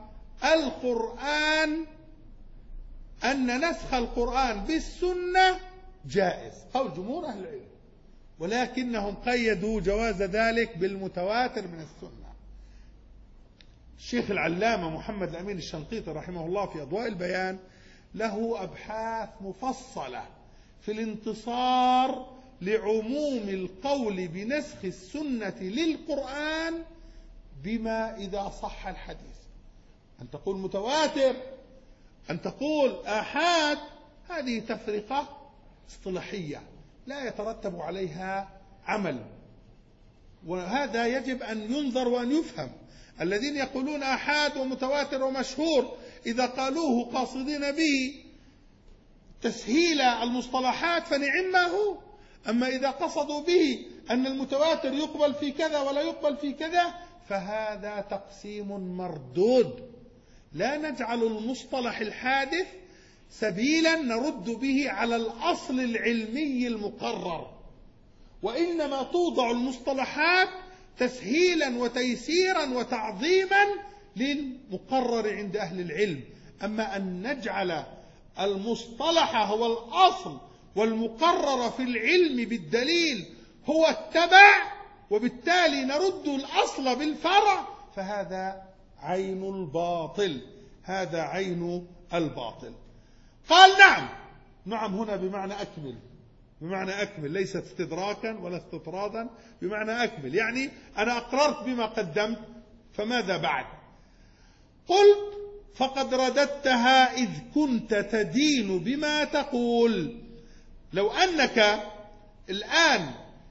القرآن بالسنة جائز، قول جمهور أهل العلم، ولكنهم قيدوا جواز ذلك بالمتواتر من السنة. الشيخ العلامة محمد الأمين الشنقيطي رحمه الله في أضواء البيان له أبحاث مفصلة في الانتصار لعموم القول بنسخ السنة للقرآن بما إذا صح الحديث. أن تقول متواتر، أن تقول آحاد، هذه تفرقة اصطلاحية لا يترتب عليها عمل، وهذا يجب أن ينظر وأن يفهم. الذين يقولون آحاد ومتواتر ومشهور إذا قالوه قاصدين به تسهيل المصطلحات فنعم ما هو، أما إذا قصدوا به أن المتواتر يقبل في كذا ولا يقبل في كذا فهذا تقسيم مردود. لا نجعل المصطلح الحادث سبيلا نرد به على الأصل العلمي المقرر، وإنما توضع المصطلحات تسهيلا وتيسيرا وتعظيما للمقرر عند أهل العلم. أما أن نجعل المصطلح هو الأصل والمقرر في العلم بالدليل هو التبع، وبالتالي نرد الأصل بالفرع، فهذا عين الباطل، هذا عين الباطل. قال نعم هنا بمعنى أكمل، بمعنى أكمل، ليست استدراكا ولا استطرادا، بمعنى أكمل، يعني أنا أقررت بما قدمت فماذا بعد؟ قلت فقد رددتها إذ كنت تدين بما تقول. لو أنك الآن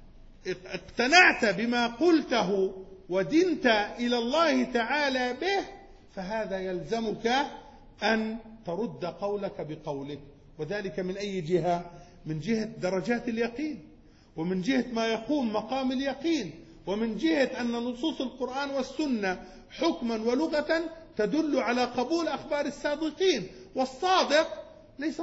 اقتنعت بما قلته ودنت إلى الله تعالى به فهذا يلزمك أن ترد قولك بقولك، وذلك من أي جهة؟ من جهة درجات اليقين، ومن جهة ما يقوم مقام اليقين، ومن جهة أن نصوص القرآن والسنة حكما ولغة تدل على قبول أخبار الصادقين، والصادق ليس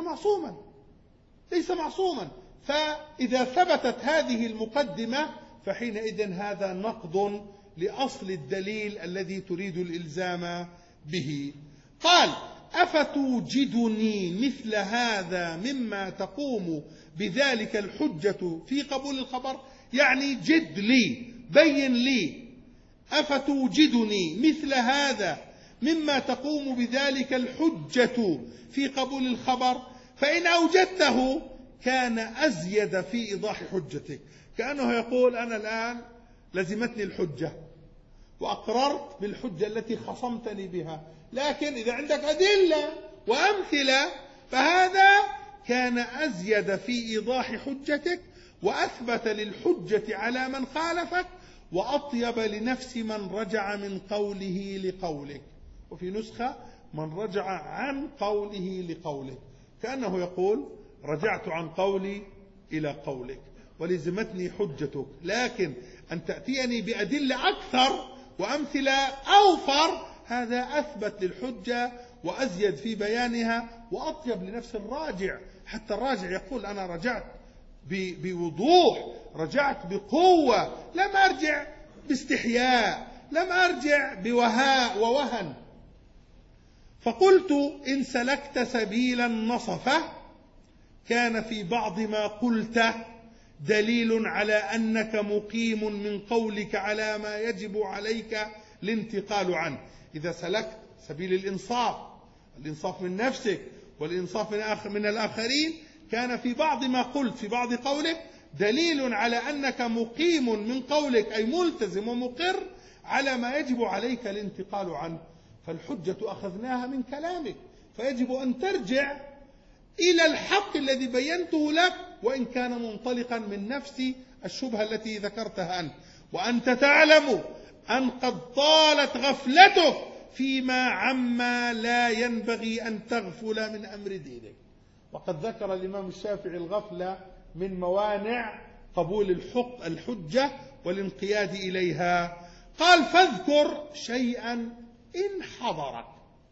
معصوما. فإذا ثبتت هذه المقدمة فحينئذ هذا نقض لأصل الدليل الذي تريد الإلزام به. قال أفتوجدني مثل هذا مما تقوم بذلك الحجة في قبول الخبر؟ يعني جد لي، بين لي. أفتوجدني مثل هذا مما تقوم بذلك الحجة في قبول الخبر؟ فإن أوجدته كان أزيد في إيضاح حجتك. كأنه يقول أنا الآن لزمتني الحجة وأقررت بالحجة التي خصمتني بها، لكن إذا عندك أدلة وأمثلة فهذا كان أزيد في إيضاح حجتك وأثبت للحجة على من خالفك وأطيب لنفس من رجع من قوله لقولك. وفي نسخة من رجع عن قوله لقولك، كأنه يقول رجعت عن قولي إلى قولك ولزمتني حجتك، لكن أن تأتيني بأدلة أكثر وأمثلة أوفر هذا أثبت للحجة وأزيد في بيانها وأطيب لنفس الراجع. حتى الراجع يقول أنا رجعت بوضوح، رجعت بقوة، لم أرجع باستحياء، لم أرجع بوهاء ووهن. فقلت إن سلكت سبيلا نصفه كان في بعض ما قلت دليل على أنك مقيم من قولك على ما يجب عليك الانتقال عنه. إذا سلكت سبيل الإنصاف من نفسك والإنصاف من الآخرين كان في بعض ما قلت في بعض قولك دليل على أنك مقيم من قولك أي ملتزم ومقر على ما يجب عليك الانتقال عنه. فالحجة أخذناها من كلامك، فيجب أن ترجع إلى الحق الذي بينته لك وإن كان منطلقا من نفس الشبهة التي ذكرتها أنت، وأنت تعلم أن قد طالت غفلتك فيما عما لا ينبغي أن تغفل من أمر دينك. وقد ذكر الإمام الشافعي الغفلة من موانع قبول الحجة والانقياد إليها. قال فاذكر شيئا إن حضرك،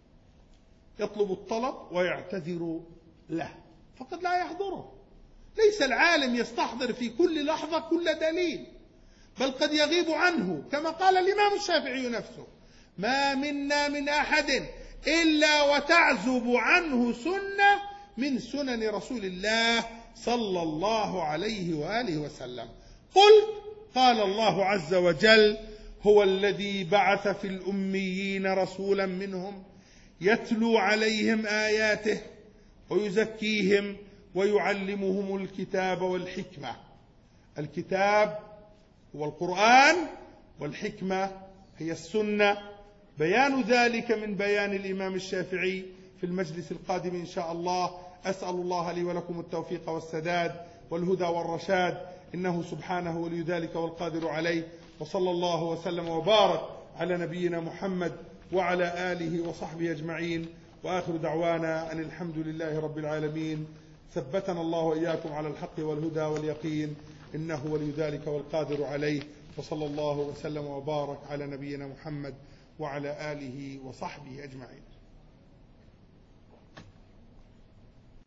يطلب الطلب ويعتذر له، فقد لا يحضره. ليس العالم يستحضر في كل لحظة كل دليل، بل قد يغيب عنه، كما قال الإمام الشافعي نفسه ما منا من أحد إلا وتعزب عنه سنة من سنن رسول الله صلى الله عليه وآله وسلم. قلت قال الله عز وجل هو الذي بعث في الأميين رسولا منهم يتلو عليهم آياته ويزكيهم ويعلمهم الكتاب والحكمة. الكتاب هو القرآن، والحكمة هي السنة. بيان ذلك من بيان الإمام الشافعي في المجلس القادم إن شاء الله. أسأل الله لي ولكم التوفيق والسداد والهدى والرشاد، إنه سبحانه ولي ذلك والقادر عليه. وصلى الله وسلم وبارك على نبينا محمد وعلى آله وصحبه أجمعين، وآخر دعوانا أن الحمد لله رب العالمين. ثبتنا الله وإياكم على الحق والهدى واليقين، إنه ولي ذلك والقادر عليه. وصلى الله وسلم وبارك على نبينا محمد وعلى آله وصحبه أجمعين.